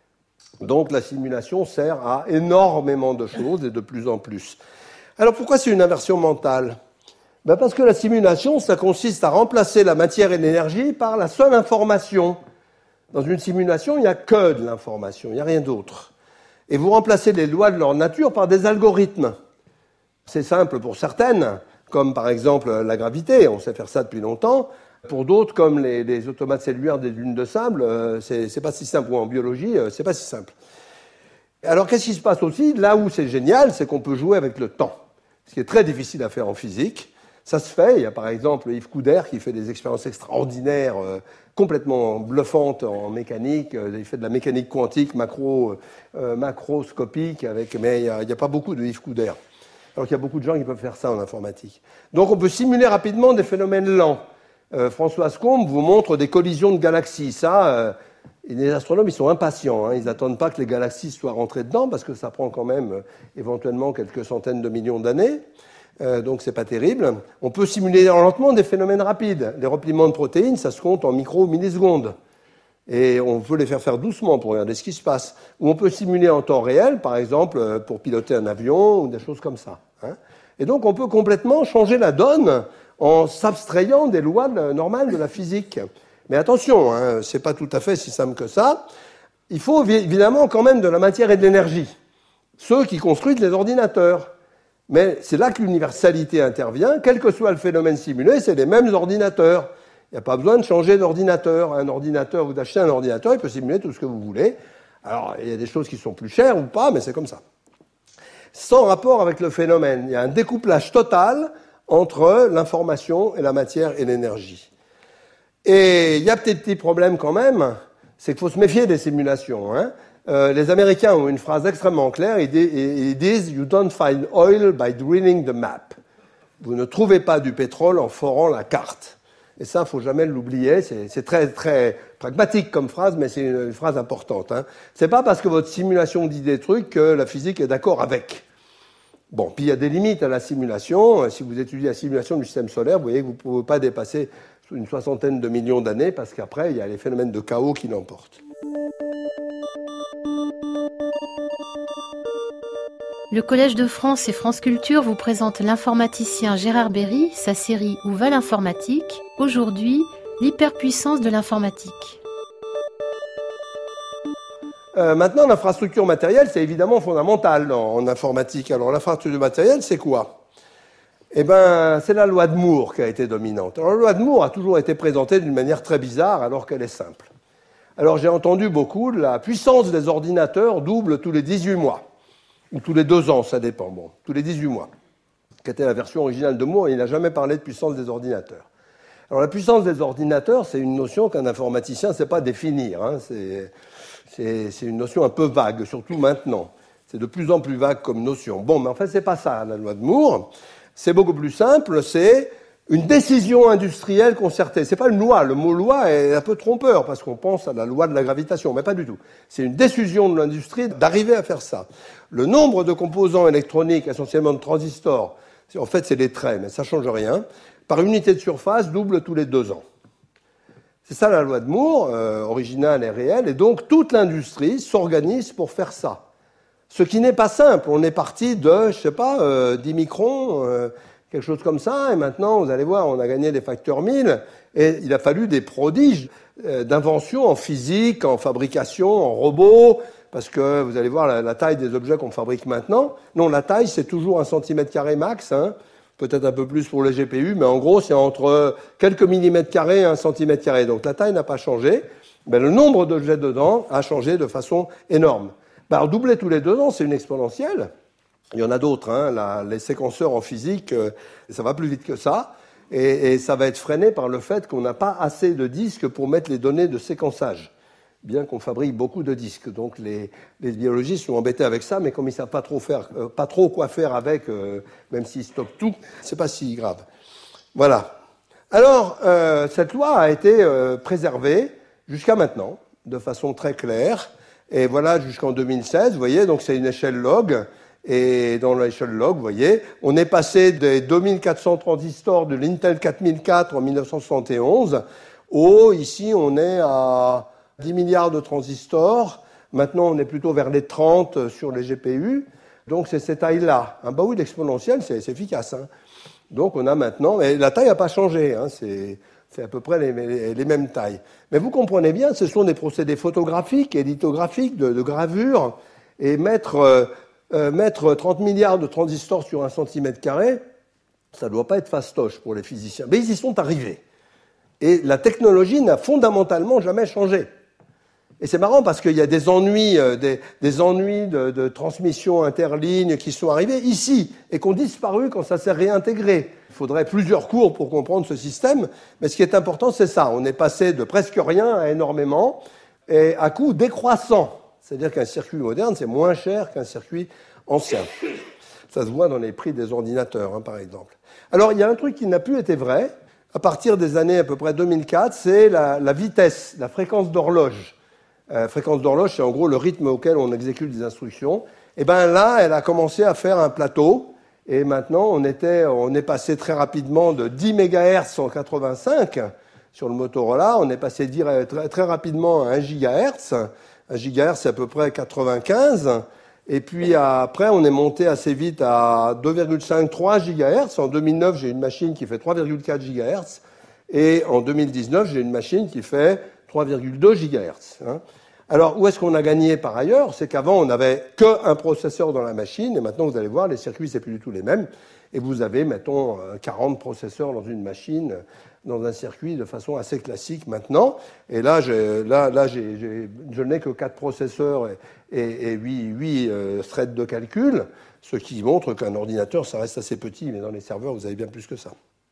Donc la simulation sert à énormément de choses et de plus en plus. Alors pourquoi c'est une inversion mentale? Parce que la simulation, ça consiste à remplacer la matière et l'énergie par la seule information. Dans une simulation, il n'y a que de l'information, il n'y a rien d'autre. Et vous remplacez les lois de leur nature par des algorithmes. C'est simple pour certaines, comme par exemple la gravité, on sait faire ça depuis longtemps. Pour d'autres, comme les automates cellulaires des dunes de sable, c'est pas si simple, ou en biologie, c'est pas si simple. Alors qu'est-ce qui se passe aussi? Là où c'est génial, c'est qu'on peut jouer avec le temps. Ce qui est très difficile à faire en physique. Ça se fait. Il y a par exemple Yves Couder qui fait des expériences extraordinaires, complètement bluffantes en mécanique. Il fait de la mécanique quantique macroscopique, mais il n'y a pas beaucoup de Yves Couder. Alors qu'il y a beaucoup de gens qui peuvent faire ça en informatique. Donc on peut simuler rapidement des phénomènes lents. Françoise Combe vous montre des collisions de galaxies. Ça, les astronomes, ils sont impatients. Ils n'attendent pas que les galaxies soient rentrées dedans, parce que ça prend quand même éventuellement quelques centaines de millions d'années. Donc c'est pas terrible. On peut simuler lentement des phénomènes rapides. Les repliements de protéines, ça se compte en micro ou millisecondes. Et on peut les faire doucement pour regarder ce qui se passe. Ou on peut simuler en temps réel, par exemple, pour piloter un avion ou des choses comme ça. Et donc on peut complètement changer la donne en s'abstrayant des lois normales de la physique. Mais attention, c'est pas tout à fait si simple que ça. Il faut évidemment quand même de la matière et de l'énergie. Ceux qui construisent les ordinateurs. Mais c'est là que l'universalité intervient. Quel que soit le phénomène simulé, c'est les mêmes ordinateurs. Il n'y a pas besoin de changer d'ordinateur. Un ordinateur, vous achetez un ordinateur, il peut simuler tout ce que vous voulez. Alors, il y a des choses qui sont plus chères ou pas, mais c'est comme ça. Sans rapport avec le phénomène. Il y a un découplage total entre l'information et la matière et l'énergie. Et il y a peut-être petit problème quand même, c'est qu'il faut se méfier des simulations. Les Américains ont une phrase extrêmement claire, ils disent « You don't find oil by drilling the map ». Vous ne trouvez pas du pétrole en forant la carte. Et ça, il ne faut jamais l'oublier, c'est très, très pragmatique comme phrase, mais c'est une phrase importante. C'est pas parce que votre simulation dit des trucs que la physique est d'accord avec. Bon, puis il y a des limites à la simulation. Si vous étudiez la simulation du système solaire, vous voyez que vous ne pouvez pas dépasser une soixantaine de millions d'années, parce qu'après, il y a les phénomènes de chaos qui l'emportent. Le Collège de France et France Culture vous présente l'informaticien Gérard Berry, sa série Où va l'informatique? Aujourd'hui, l'hyperpuissance de l'informatique. Maintenant, l'infrastructure matérielle, c'est évidemment fondamental en informatique. Alors, l'infrastructure matérielle, c'est quoi? Eh bien, c'est la loi de Moore qui a été dominante. Alors, la loi de Moore a toujours été présentée d'une manière très bizarre, alors qu'elle est simple. Alors j'ai entendu beaucoup, la puissance des ordinateurs double tous les 18 mois, ou tous les 2 ans, ça dépend, bon, tous les 18 mois, qui était la version originale de Moore, et il n'a jamais parlé de puissance des ordinateurs. Alors la puissance des ordinateurs, c'est une notion qu'un informaticien ne sait pas définir, hein, c'est une notion un peu vague, surtout maintenant. C'est de plus en plus vague comme notion. Bon, mais en fait, c'est pas ça, la loi de Moore. C'est beaucoup plus simple, c'est une décision industrielle concertée. C'est pas une loi. Le mot loi est un peu trompeur parce qu'on pense à la loi de la gravitation, mais pas du tout. C'est une décision de l'industrie d'arriver à faire ça. Le nombre de composants électroniques, essentiellement de transistors, en fait, c'est des traits, mais ça change rien, par unité de surface, double tous les 2 ans. C'est ça la loi de Moore, originale et réelle, et donc toute l'industrie s'organise pour faire ça. Ce qui n'est pas simple. On est parti de, 10 microns, quelque chose comme ça, et maintenant, vous allez voir, on a gagné des facteurs 1000, et il a fallu des prodiges d'invention en physique, en fabrication, en robots, parce que vous allez voir la taille des objets qu'on fabrique maintenant. Non, la taille, c'est toujours 1 cm² max, hein, peut-être un peu plus pour les GPU, mais en gros, c'est entre quelques millimètres carrés et 1 cm². Donc la taille n'a pas changé, mais le nombre d'objets dedans a changé de façon énorme. Alors, doubler tous les 2 ans, c'est une exponentielle. Il y en a d'autres, hein. Les séquenceurs en physique, ça va plus vite que ça. Et ça va être freiné par le fait qu'on n'a pas assez de disques pour mettre les données de séquençage, bien qu'on fabrique beaucoup de disques. Donc, les biologistes sont embêtés avec ça, mais comme ils ne savent pas trop quoi faire avec, même s'ils stockent tout, c'est pas si grave. Voilà. Alors, cette loi a été préservée jusqu'à maintenant, de façon très claire. Et voilà, jusqu'en 2016, vous voyez, donc c'est une échelle log. Et dans l'échelle log, vous voyez, on est passé des 2400 transistors de l'Intel 4004 en 1971 ici, on est à 10 milliards de transistors. Maintenant, on est plutôt vers les 30 sur les GPU. Donc, c'est cette taille-là. Bah oui, l'exponentielle, c'est efficace, hein. Donc, on a maintenant... Et la taille n'a pas changé, hein, c'est à peu près les mêmes tailles. Mais vous comprenez bien, ce sont des procédés photographiques et lithographiques de gravure. Et mettre 30 milliards de transistors sur 1 cm², ça ne doit pas être fastoche pour les physiciens. Mais ils y sont arrivés. Et la technologie n'a fondamentalement jamais changé. Et c'est marrant parce qu'il y a des ennuis, des ennuis de transmission interligne qui sont arrivés ici et qui ont disparu quand ça s'est réintégré. Il faudrait plusieurs cours pour comprendre ce système, mais ce qui est important, c'est ça. On est passé de presque rien à énormément et à coût décroissant. C'est-à-dire qu'un circuit moderne, c'est moins cher qu'un circuit ancien. Ça se voit dans les prix des ordinateurs, hein, par exemple. Alors, il y a un truc qui n'a plus été vrai. À partir des années à peu près 2004, c'est la vitesse, la fréquence d'horloge. Fréquence d'horloge, c'est en gros le rythme auquel on exécute des instructions. Et bien là, elle a commencé à faire un plateau. Et maintenant, on est passé très rapidement de 10 MHz en 85 sur le Motorola. On est passé très rapidement à 1 GHz. 1 GHz, c'est à peu près 95. Et puis après, on est monté assez vite à 2,5-3 GHz. En 2009, j'ai une machine qui fait 3,4 GHz. Et en 2019, j'ai une machine qui fait 3,2 GHz. Hein. Alors, où est-ce qu'on a gagné par ailleurs? C'est qu'avant, on n'avait qu'un processeur dans la machine. Et maintenant, vous allez voir, les circuits, c'est plus du tout les mêmes. Et vous avez, mettons, 40 processeurs dans une machine, dans un circuit de façon assez classique maintenant. Et là, je n'ai que 4 processeurs et 8 threads de calcul, ce qui montre qu'un ordinateur, ça reste assez petit, mais dans les serveurs, vous avez bien plus que ça.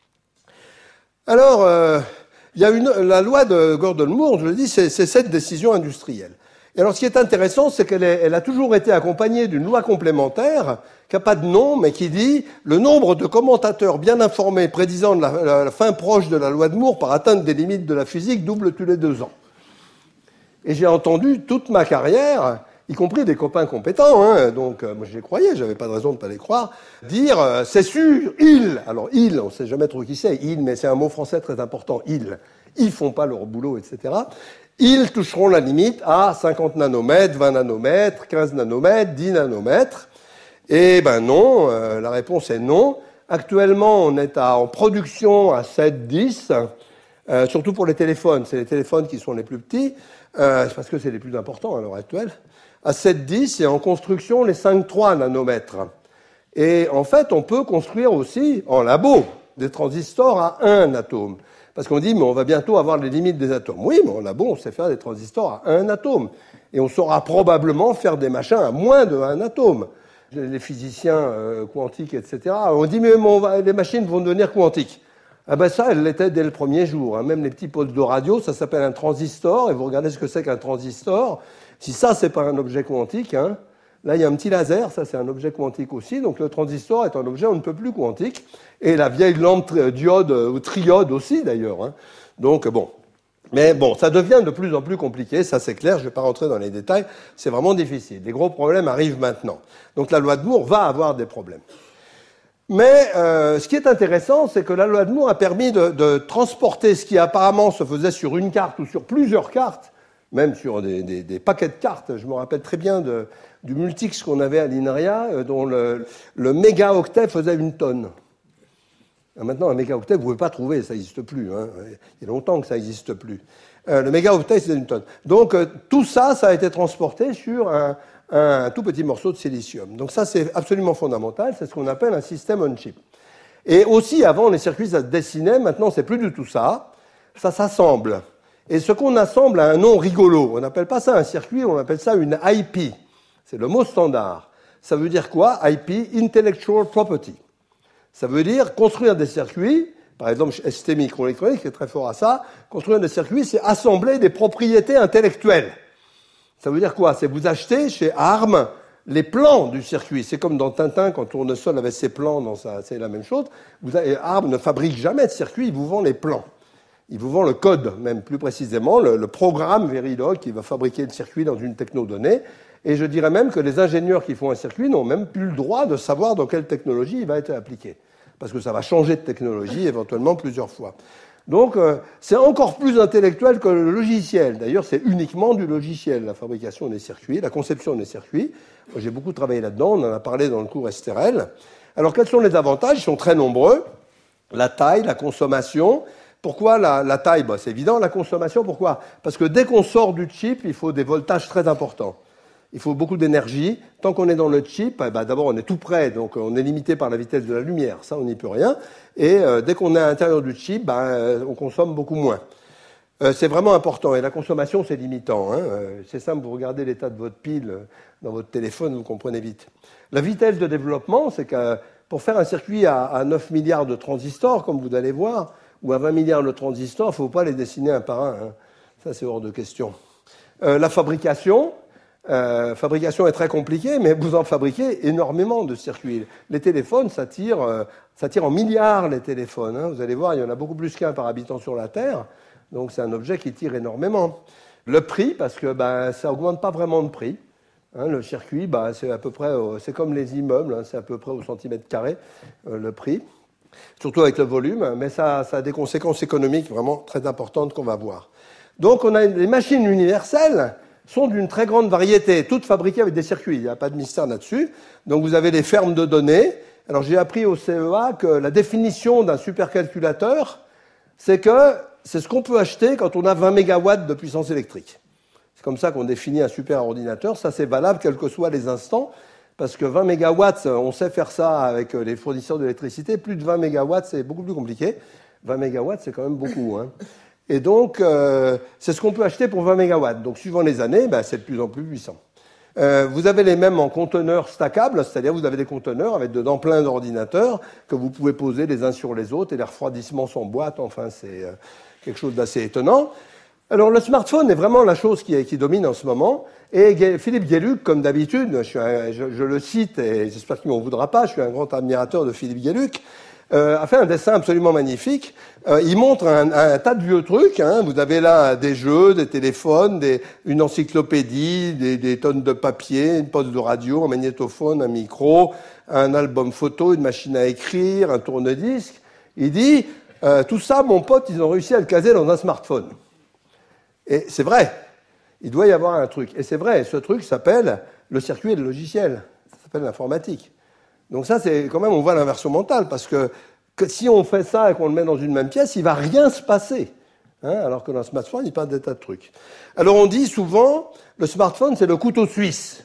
Alors, il y a la loi de Gordon-Moore, je le dis, c'est cette décision industrielle. Et alors, ce qui est intéressant, c'est qu'elle a toujours été accompagnée d'une loi complémentaire qui n'a pas de nom, mais qui dit le nombre de commentateurs bien informés prédisant la fin proche de la loi de Moore par atteinte des limites de la physique double tous les 2 ans. Et j'ai entendu toute ma carrière, y compris des copains compétents, hein, donc moi je les croyais, j'avais pas de raison de ne pas les croire, dire c'est sûr, alors on ne sait jamais trop qui c'est, mais c'est un mot français très important, ils font pas leur boulot, etc. Ils toucheront la limite à 50 nanomètres, 20 nanomètres, 15 nanomètres, 10 nanomètres. Eh ben non, la réponse est non. Actuellement, on est en production à 7-10, surtout pour les téléphones. C'est les téléphones qui sont les plus petits, parce que c'est les plus importants à l'heure actuelle. À 7-10 et en construction les 5-3 nanomètres. Et en fait, on peut construire aussi en labo des transistors à 1 atome. Parce qu'on dit, mais on va bientôt avoir les limites des atomes. Oui, mais on sait faire des transistors à 1 atome. Et on saura probablement faire des machins à moins de 1 atome. Les physiciens quantiques, etc., on dit, mais les machines vont devenir quantiques. Ah ben ça, elles l'étaient dès le premier jour. Hein. Même les petits postes de radio, ça s'appelle un transistor. Et vous regardez ce que c'est qu'un transistor. Si ça, c'est pas un objet quantique, hein, là, il y a un petit laser, ça, c'est un objet quantique aussi. Donc, le transistor est un objet, on ne peut plus quantique. Et la vieille lampe diode, ou triode aussi, d'ailleurs. Hein. Donc, bon. Mais bon, ça devient de plus en plus compliqué, ça c'est clair, je ne vais pas rentrer dans les détails, c'est vraiment difficile. Les gros problèmes arrivent maintenant. Donc, la loi de Moore va avoir des problèmes. Mais ce qui est intéressant, c'est que la loi de Moore a permis de transporter ce qui apparemment se faisait sur une carte ou sur plusieurs cartes, même sur des paquets de cartes. Je me rappelle très bien du multix qu'on avait à l'INRIA, dont le mégaoctet faisait 1 tonne. Maintenant, un mégaoctet, vous ne pouvez pas trouver, ça n'existe plus. Hein. Il y a longtemps que ça n'existe plus. Le mégaoctet, c'est 1 tonne. Donc, tout ça, ça a été transporté sur un tout petit morceau de silicium. Donc ça, c'est absolument fondamental. C'est ce qu'on appelle un système on-chip. Et aussi, avant, les circuits, ça se dessinait. Maintenant, c'est plus du tout ça. Ça s'assemble. Et ce qu'on assemble a un nom rigolo. On n'appelle pas ça un circuit, on appelle ça une IP. C'est le mot standard. Ça veut dire quoi? IP, Intellectual Property. Ça veut dire construire des circuits. Par exemple, ST Microélectronique est très fort à ça. Construire des circuits, c'est assembler des propriétés intellectuelles. Ça veut dire quoi? C'est vous achetez chez ARM les plans du circuit. C'est comme dans Tintin, quand Tournesol avait ses plans, c'est la même chose. ARM ne fabrique jamais de circuit, il vous vend les plans. Il vous vend le code, même plus précisément, le programme Verilog qui va fabriquer le circuit dans une techno donnée. Et je dirais même que les ingénieurs qui font un circuit n'ont même plus le droit de savoir dans quelle technologie il va être appliqué. Parce que ça va changer de technologie éventuellement plusieurs fois. Donc, c'est encore plus intellectuel que le logiciel. D'ailleurs, c'est uniquement du logiciel, la fabrication des circuits, la conception des circuits. Moi, j'ai beaucoup travaillé là-dedans, on en a parlé dans le cours STRL. Alors, quels sont les avantages? Ils sont très nombreux. La taille, la consommation. Pourquoi la taille? C'est évident, la consommation, pourquoi? Parce que dès qu'on sort du chip, il faut des voltages très importants. Il faut beaucoup d'énergie. Tant qu'on est dans le chip, d'abord on est tout près, donc on est limité par la vitesse de la lumière. Ça, on n'y peut rien. Et dès qu'on est à l'intérieur du chip, on consomme beaucoup moins. C'est vraiment important. Et la consommation, c'est limitant. Hein. C'est simple, vous regardez l'état de votre pile dans votre téléphone, vous comprenez vite. La vitesse de développement, c'est que pour faire un circuit à 9 milliards de transistors, comme vous allez voir, ou à 20 milliards de transistors, il ne faut pas les dessiner un par un. Hein. Ça, c'est hors de question. La fabrication est très compliquée, mais vous en fabriquez énormément de circuits. Les téléphones, ça tire en milliards, les téléphones. Hein. Vous allez voir, il y en a beaucoup plus qu'un par habitant sur la Terre. Donc, c'est un objet qui tire énormément. Le prix, parce que ça augmente pas vraiment de prix. Hein, le circuit, c'est à peu près, c'est comme les immeubles, hein, c'est à peu près au centimètre carré, le prix. Surtout avec le volume, mais ça a des conséquences économiques vraiment très importantes qu'on va voir. Donc, on a les machines universelles sont d'une très grande variété, toutes fabriquées avec des circuits, il n'y a pas de mystère là-dessus. Donc vous avez les fermes de données. Alors j'ai appris au CEA que la définition d'un supercalculateur, c'est ce qu'on peut acheter quand on a 20 mégawatts de puissance électrique. C'est comme ça qu'on définit un superordinateur. Ça, c'est valable quels que soient les instants, parce que 20 mégawatts, on sait faire ça avec les fournisseurs d'électricité. Plus de 20 mégawatts, c'est beaucoup plus compliqué. 20 mégawatts, c'est quand même beaucoup, hein. Et donc, c'est ce qu'on peut acheter pour 20 mégawatts. Donc, suivant les années, c'est de plus en plus puissant. Vous avez les mêmes en conteneurs stackables, c'est-à-dire vous avez des conteneurs avec dedans plein d'ordinateurs que vous pouvez poser les uns sur les autres et les refroidissements s'emboîtent. Enfin, c'est quelque chose d'assez étonnant. Alors, le smartphone est vraiment la chose qui domine en ce moment. Et Philippe Gueluc, comme d'habitude, je le cite et j'espère qu'il ne m'en voudra pas, je suis un grand admirateur de Philippe Gueluc, a fait un dessin absolument magnifique. Il montre un tas de vieux trucs. Hein. Vous avez là des jeux, des téléphones, une encyclopédie, des tonnes de papier, une poste de radio, un magnétophone, un micro, un album photo, une machine à écrire, un tourne-disque. Il dit, tout ça, mon pote, ils ont réussi à le caser dans un smartphone. Et c'est vrai. Il doit y avoir un truc. Et c'est vrai, ce truc s'appelle le circuit et le logiciel. Ça s'appelle l'informatique. Donc ça, c'est quand même, on voit l'inversion mentale, parce que si on fait ça et qu'on le met dans une même pièce, il ne va rien se passer. Hein, alors que dans le smartphone, il passe des tas de trucs. Alors on dit souvent, le smartphone, c'est le couteau suisse.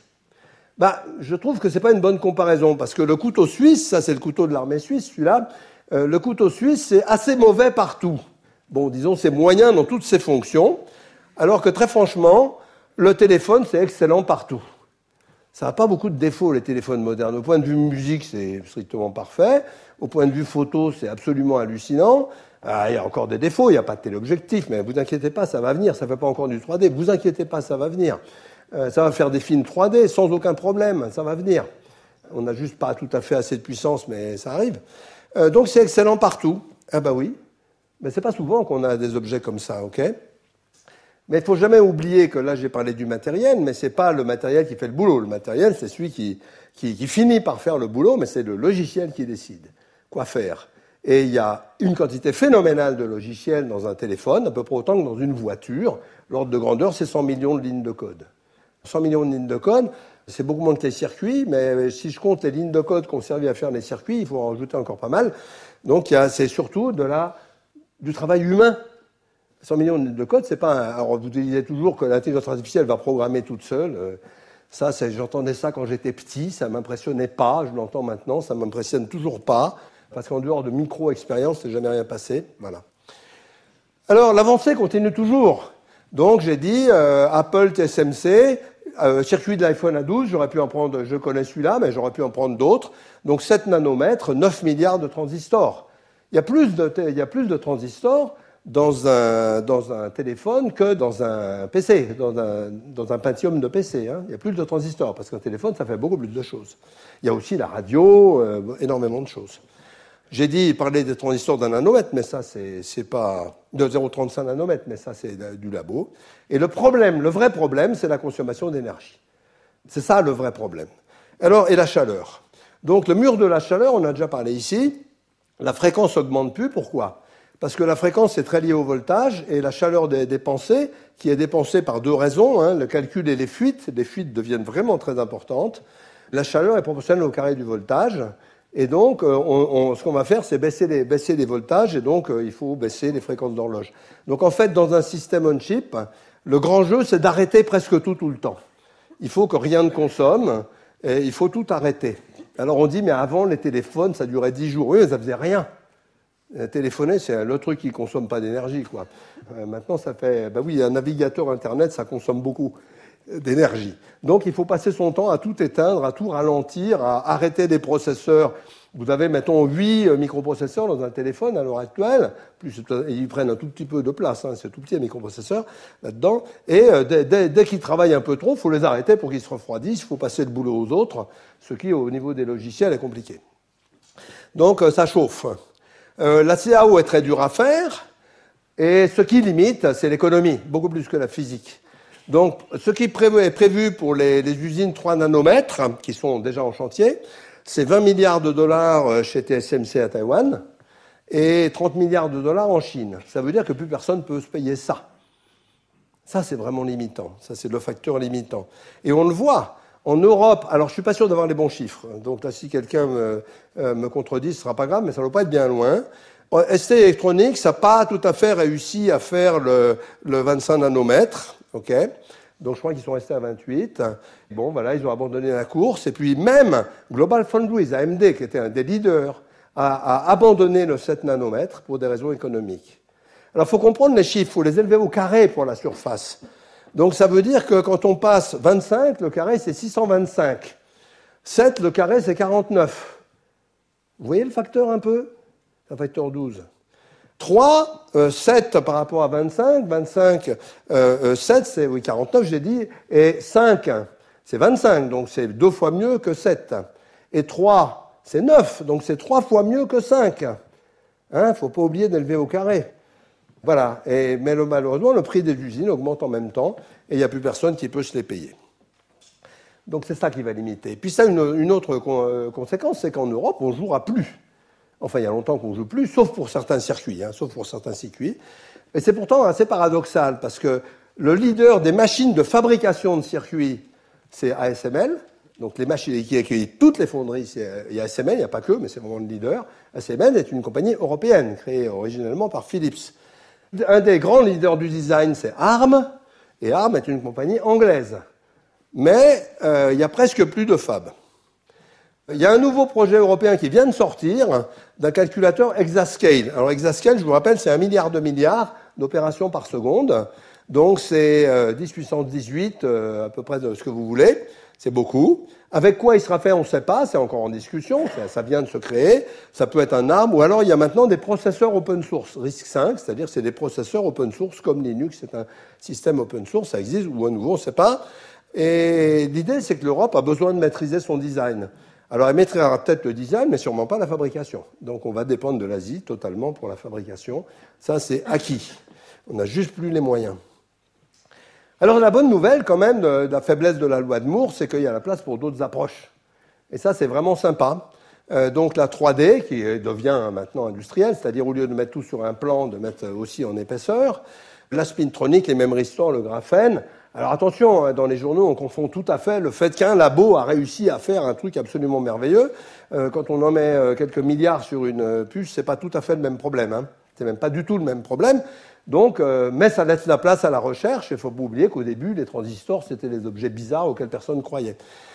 Je trouve que ce n'est pas une bonne comparaison, parce que le couteau suisse, ça c'est le couteau de l'armée suisse, celui-là, le couteau suisse, c'est assez mauvais partout. Bon, disons, c'est moyen dans toutes ses fonctions, alors que très franchement, le téléphone, c'est excellent partout. Ça n'a pas beaucoup de défauts, les téléphones modernes. Au point de vue musique, c'est strictement parfait. Au point de vue photo, c'est absolument hallucinant. Il y a encore des défauts, il n'y a pas de téléobjectif, mais vous inquiétez pas, ça va venir. Ça ne fait pas encore du 3D. Vous inquiétez pas, ça va venir. Ça va faire des films 3D sans aucun problème. Ça va venir. On n'a juste pas tout à fait assez de puissance, mais ça arrive. Donc c'est excellent partout. Ah bah oui. Mais c'est pas souvent qu'on a des objets comme ça, ok ? Mais il ne faut jamais oublier que là, j'ai parlé du matériel, mais ce n'est pas le matériel qui fait le boulot. Le matériel, c'est celui qui finit par faire le boulot, mais c'est le logiciel qui décide quoi faire. Et il y a une quantité phénoménale de logiciels dans un téléphone, à peu près autant que dans une voiture. L'ordre de grandeur, c'est 100 millions de lignes de code. 100 millions de lignes de code, c'est beaucoup moins que les circuits, mais si je compte les lignes de code qu'on servait à faire les circuits, il faut en rajouter encore pas mal. Donc c'est surtout du travail humain. 100 millions de lignes de code, c'est pas alors vous disiez toujours que l'intelligence artificielle va programmer toute seule. J'entendais ça quand j'étais petit, ça m'impressionnait pas. Je l'entends maintenant, ça m'impressionne toujours pas, parce qu'en dehors de micro-expériences, c'est jamais rien passé. Voilà. Alors l'avancée continue toujours. Donc j'ai dit Apple TSMC, circuit de l'iPhone A12, j'aurais pu en prendre, je connais celui-là, mais j'aurais pu en prendre d'autres. Donc 7 nanomètres, 9 milliards de transistors. Il y a plus de transistors dans un téléphone que dans un PC, dans un Pentium de PC. Hein. Il y a plus de transistors, parce qu'un téléphone, ça fait beaucoup plus de choses. Il y a aussi la radio, énormément de choses. J'ai dit parler des transistors d'un nanomètre, mais ça, c'est pas de 0,35 nanomètres, mais ça, c'est du labo. Et le vrai problème, c'est la consommation d'énergie. C'est ça le vrai problème. Alors, et la chaleur. Donc, le mur de la chaleur, on a déjà parlé ici. La fréquence augmente plus. Pourquoi ? Parce que la fréquence est très liée au voltage et la chaleur dépensée, qui est dépensée par deux raisons, hein, le calcul et les fuites. Les fuites deviennent vraiment très importantes. La chaleur est proportionnelle au carré du voltage. Et donc, ce qu'on va faire, c'est baisser les voltages, et donc il faut baisser les fréquences d'horloge. Donc en fait, dans un système on-chip, le grand jeu, c'est d'arrêter presque tout le temps. Il faut que rien ne consomme, et il faut tout arrêter. Alors on dit, mais avant, les téléphones, ça durait 10 jours. Oui, mais ça faisait rien. Téléphoner, c'est le truc qui ne consomme pas d'énergie, quoi. Maintenant, ça fait... Ben oui, un navigateur Internet, ça consomme beaucoup d'énergie. Donc, il faut passer son temps à tout éteindre, à tout ralentir, à arrêter des processeurs. Vous avez, mettons, 8 microprocesseurs dans un téléphone à l'heure actuelle. Plus, ils prennent un tout petit peu de place, hein, c'est tout petit, un microprocesseur là-dedans. Et dès qu'ils travaillent un peu trop, il faut les arrêter pour qu'ils se refroidissent. Il faut passer le boulot aux autres, ce qui, au niveau des logiciels, est compliqué. Donc, ça chauffe. La CAO est très dure à faire. Et ce qui limite, c'est l'économie, beaucoup plus que la physique. Donc, ce qui est prévu pour les usines 3 nanomètres, qui sont déjà en chantier, c'est 20 milliards de dollars chez TSMC à Taïwan et 30 milliards de dollars en Chine. Ça veut dire que plus personne ne peut se payer ça. Ça, c'est vraiment limitant. Ça, c'est le facteur limitant. Et on le voit. En Europe, alors je ne suis pas sûr d'avoir les bons chiffres. Donc là, si quelqu'un me contredit, ce ne sera pas grave, mais ça ne doit pas être bien loin. ST Electronics n'a pas tout à fait réussi à faire le 25 nanomètres. OK. Donc je crois qu'ils sont restés à 28. Bon, voilà, ils ont abandonné la course. Et puis même Global Foundries, AMD, qui était un des leaders, a abandonné le 7 nanomètres pour des raisons économiques. Alors il faut comprendre les chiffres, il faut les élever au carré pour la surface. Donc ça veut dire que quand on passe 25, le carré c'est 625. 7, le carré c'est 49. Vous voyez le facteur un peu ? C'est un facteur 12. 3, 7 par rapport à 25, 7 c'est 49 j'ai dit, et 5 c'est 25, donc c'est 2 fois mieux que 7. Et 3 c'est 9, donc c'est 3 fois mieux que 5. Hein, faut pas oublier d'élever au carré. Voilà, mais malheureusement le prix des usines augmente en même temps, et il n'y a plus personne qui peut se les payer. Donc c'est ça qui va limiter. Et puis ça, une autre conséquence, c'est qu'en Europe, on ne jouera plus. Enfin, il y a longtemps qu'on ne joue plus, sauf pour certains circuits. Et c'est pourtant assez paradoxal, parce que le leader des machines de fabrication de circuits, c'est ASML. Donc les machines qui accueillent toutes les fonderies, il y a ASML, il n'y a pas que, mais c'est vraiment le leader. ASML est une compagnie européenne, créée originellement par Philips. Un des grands leaders du design, c'est ARM, et ARM est une compagnie anglaise. Mais il y a presque plus de fab. Il y a un nouveau projet européen qui vient de sortir d'un calculateur exascale. Alors exascale, je vous rappelle, c'est 1 milliard de milliards d'opérations par seconde. Donc c'est 10 puissance 18, à peu près de ce que vous voulez. C'est beaucoup. Avec quoi il sera fait, on ne sait pas, c'est encore en discussion, ça vient de se créer. Ça peut être un arbre, ou alors il y a maintenant des processeurs open source, RISC-V, c'est-à-dire c'est des processeurs open source comme Linux, c'est un système open source, ça existe, ou à nouveau, on ne sait pas. Et l'idée, c'est que l'Europe a besoin de maîtriser son design. Alors, elle maîtrisera peut-être le design, mais sûrement pas la fabrication. Donc, on va dépendre de l'Asie totalement pour la fabrication. Ça, c'est acquis. On n'a juste plus les moyens. Alors, la bonne nouvelle, quand même, de la faiblesse de la loi de Moore, c'est qu'il y a la place pour d'autres approches. Et ça, c'est vraiment sympa. Donc, la 3D, qui devient maintenant industrielle, c'est-à-dire au lieu de mettre tout sur un plan, de mettre aussi en épaisseur. La spintronique, les memory stores, le graphène. Alors attention, dans les journaux, on confond tout à fait le fait qu'un labo a réussi à faire un truc absolument merveilleux. Quand on en met quelques milliards sur une puce, c'est pas tout à fait le même problème. Hein. C'est même pas du tout le même problème. Donc, mais ça laisse la place à la recherche. Il faut pas oublier qu'au début, les transistors, c'était des objets bizarres auxquels personne ne croyait.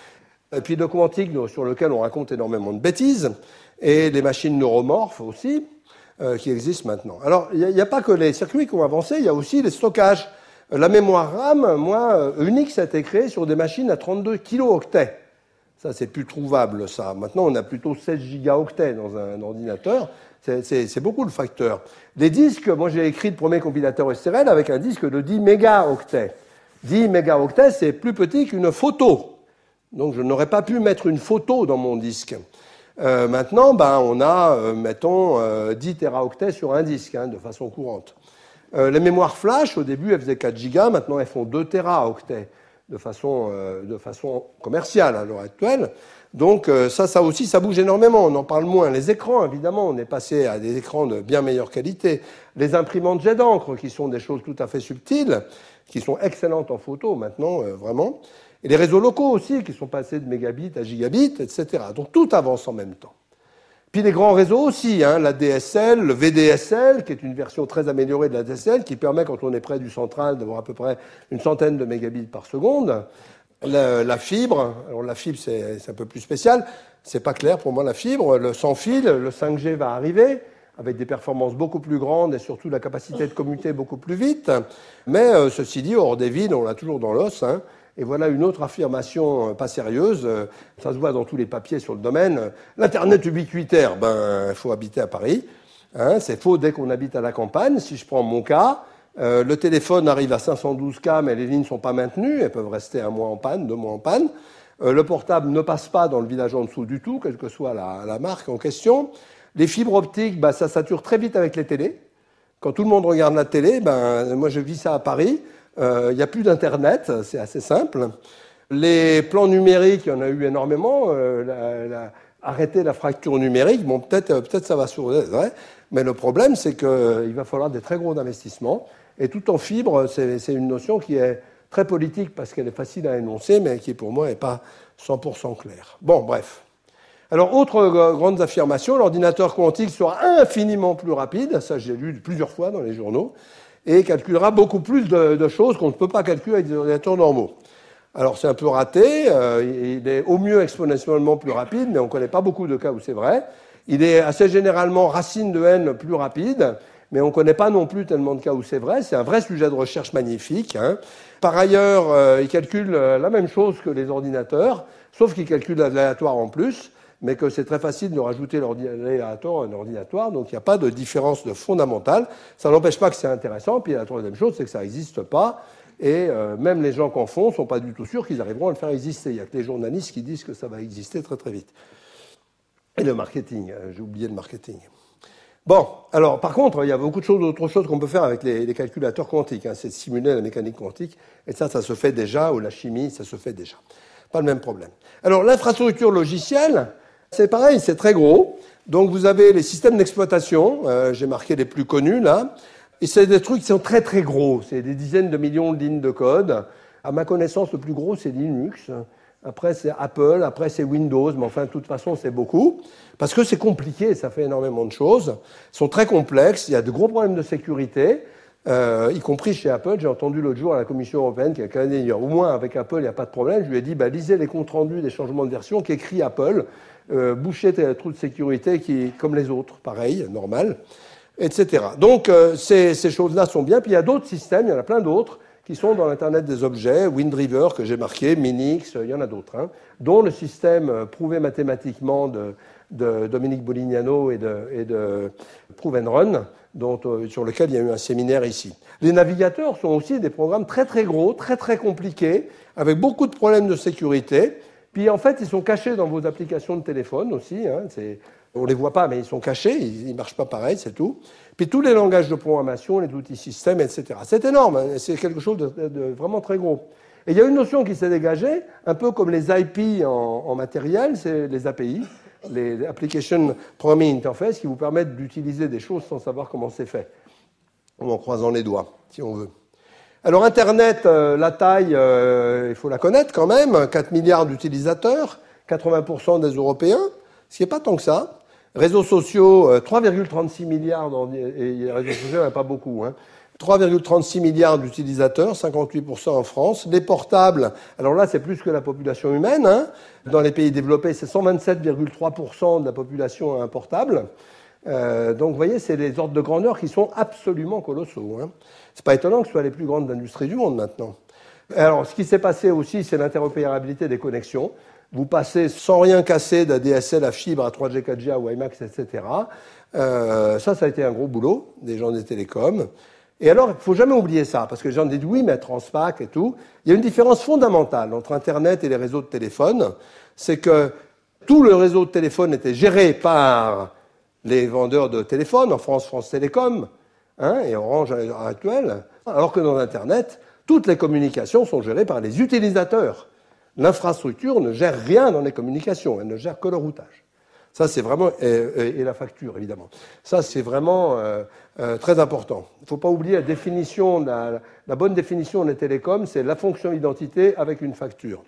Et puis le quantique, sur lequel on raconte énormément de bêtises, et les machines neuromorphes aussi, qui existent maintenant. Alors, il n'y a pas que les circuits qui ont avancé, il y a aussi les stockages. La mémoire RAM, Unix a été créé sur des machines à 32 kilooctets. Ça, c'est plus trouvable, ça. Maintenant, on a plutôt 16 gigaoctets dans un ordinateur. C'est beaucoup le facteur. Les disques, moi, j'ai écrit le premier compilateur SRL avec un disque de 10 mégaoctets. 10 mégaoctets, c'est plus petit qu'une photo. Donc, je n'aurais pas pu mettre une photo dans mon disque. Maintenant, on a, mettons, 10 téraoctets sur un disque, de façon courante. Les mémoires flash, au début, elles faisaient 4 gigas, maintenant elles font 2 téraoctets de façon commerciale à l'heure actuelle. Donc ça aussi, ça bouge énormément, on en parle moins. Les écrans, évidemment, on est passé à des écrans de bien meilleure qualité. Les imprimantes jet d'encre, qui sont des choses tout à fait subtiles, qui sont excellentes en photo maintenant, vraiment. Et les réseaux locaux aussi, qui sont passés de mégabits à gigabits, etc. Donc tout avance en même temps. Puis les grands réseaux aussi, la DSL, le VDSL, qui est une version très améliorée de la DSL, qui permet, quand on est près du central, d'avoir à peu près une centaine de mégabits par seconde. La fibre, alors la fibre, c'est un peu plus spécial. C'est pas clair pour moi, la fibre. Le sans fil, le 5G va arriver, avec des performances beaucoup plus grandes et surtout la capacité de commuter beaucoup plus vite. Mais ceci dit, hors des villes, on l'a toujours dans l'os, Et voilà une autre affirmation pas sérieuse, ça se voit dans tous les papiers sur le domaine. L'Internet ubiquitaire, il faut habiter à Paris. C'est faux dès qu'on habite à la campagne. Si je prends mon cas, le téléphone arrive à 512K, mais les lignes ne sont pas maintenues. Elles peuvent rester 1 mois en panne, 2 mois en panne. Le portable ne passe pas dans le village en dessous du tout, quelle que soit la marque en question. Les fibres optiques, ça sature très vite avec les télés. Quand tout le monde regarde la télé, moi je vis ça à Paris. Il n'y a plus d'Internet, c'est assez simple. Les plans numériques, il y en a eu énormément. Arrêter la fracture numérique, peut-être ça va sourire, mais le problème, c'est qu'il va falloir des très gros investissements. Et tout en fibre, c'est une notion qui est très politique parce qu'elle est facile à énoncer, mais qui, pour moi, n'est pas 100% claire. Bon, bref. Alors, autre grande affirmation, l'ordinateur quantique sera infiniment plus rapide, ça j'ai lu plusieurs fois dans les journaux, et calculera beaucoup plus de choses qu'on ne peut pas calculer avec des ordinateurs normaux. Alors c'est un peu raté, il est au mieux exponentiellement plus rapide, mais on ne connaît pas beaucoup de cas où c'est vrai. Il est assez généralement racine de n plus rapide, mais on ne connaît pas non plus tellement de cas où c'est vrai. C'est un vrai sujet de recherche magnifique. Par ailleurs, il calcule la même chose que les ordinateurs, sauf qu'il calcule l'aléatoire en plus, mais que c'est très facile de rajouter l'aléatoire à un ordinateur, donc il n'y a pas de différence fondamentale. Ça n'empêche pas que c'est intéressant. Puis la troisième chose, c'est que ça n'existe pas. Et même les gens qu'en font ne sont pas du tout sûrs qu'ils arriveront à le faire exister. Il n'y a que les journalistes qui disent que ça va exister très très vite. Et le marketing, j'ai oublié le marketing. Bon, alors par contre, il y a beaucoup d'autres choses qu'on peut faire avec les calculateurs quantiques. C'est de simuler la mécanique quantique. Et ça se fait déjà, ou la chimie, ça se fait déjà. Pas le même problème. Alors l'infrastructure logicielle, c'est pareil, c'est très gros. Donc vous avez les systèmes d'exploitation, j'ai marqué les plus connus là. Et c'est des trucs qui sont très très gros, c'est des dizaines de millions de lignes de code. À ma connaissance, le plus gros, c'est Linux. Après, c'est Apple, après, c'est Windows, mais enfin, de toute façon, c'est beaucoup. Parce que c'est compliqué, ça fait énormément de choses. Ils sont très complexes, il y a de gros problèmes de sécurité, y compris chez Apple. J'ai entendu l'autre jour à la Commission européenne qu'il y a qu'un au moins avec Apple, il n'y a pas de problème. Je lui ai dit, lisez les comptes rendus des changements de version qu'écrit Apple. boucher tes trous de sécurité comme les autres, pareil, normal, etc. Donc ces choses-là sont bien. Puis il y a d'autres systèmes, il y en a plein d'autres, qui sont dans l'Internet des objets, Windriver que j'ai marqué, Minix, il y en a d'autres, hein, dont le système prouvé mathématiquement de Dominique Bolignano et de Prove and Run, sur lequel il y a eu un séminaire ici. Les navigateurs sont aussi des programmes très très gros, très très compliqués, avec beaucoup de problèmes de sécurité. Puis en fait, ils sont cachés dans vos applications de téléphone aussi. Hein, on ne les voit pas, mais ils sont cachés, ils ne marchent pas pareil, c'est tout. Puis tous les langages de programmation, les outils systèmes, etc. C'est énorme, hein, c'est quelque chose de vraiment très gros. Et il y a une notion qui s'est dégagée, un peu comme les IP en matériel, c'est les API, les Application Programming Interface, qui vous permettent d'utiliser des choses sans savoir comment c'est fait, ou en croisant les doigts, si on veut. Alors Internet, la taille, il faut la connaître quand même, 4 milliards d'utilisateurs, 80% des Européens, ce qui n'est pas tant que ça. Réseaux sociaux, 3,36 milliards, et les réseaux sociaux, il n'y en a pas beaucoup, hein. 3,36 milliards d'utilisateurs, 58% en France. Les portables, alors là, c'est plus que la population humaine, hein. Dans les pays développés, c'est 127,3% de la population a un portable. Donc, vous voyez, c'est des ordres de grandeur qui sont absolument colossaux, hein. C'est pas étonnant que ce soit les plus grandes industries du monde maintenant. Alors, ce qui s'est passé aussi, c'est l'interopérabilité des connexions. Vous passez sans rien casser d'ADSL à fibre à 3G, 4G, à WiMAX, etc. Ça a été un gros boulot des gens des télécoms. Et alors, il ne faut jamais oublier ça, parce que les gens disent oui, mais Transpac et tout. Il y a une différence fondamentale entre Internet et les réseaux de téléphone. C'est que tout le réseau de téléphone était géré par les vendeurs de téléphone, en France, France Télécom, hein, et Orange à l'heure actuelle, alors que dans Internet, toutes les communications sont gérées par les utilisateurs. L'infrastructure ne gère rien dans les communications, elle ne gère que le routage. Ça, c'est vraiment... Et la facture, évidemment. Ça, c'est vraiment très important. Il ne faut pas oublier la définition, la bonne définition des télécoms, c'est la fonction identité avec une facture.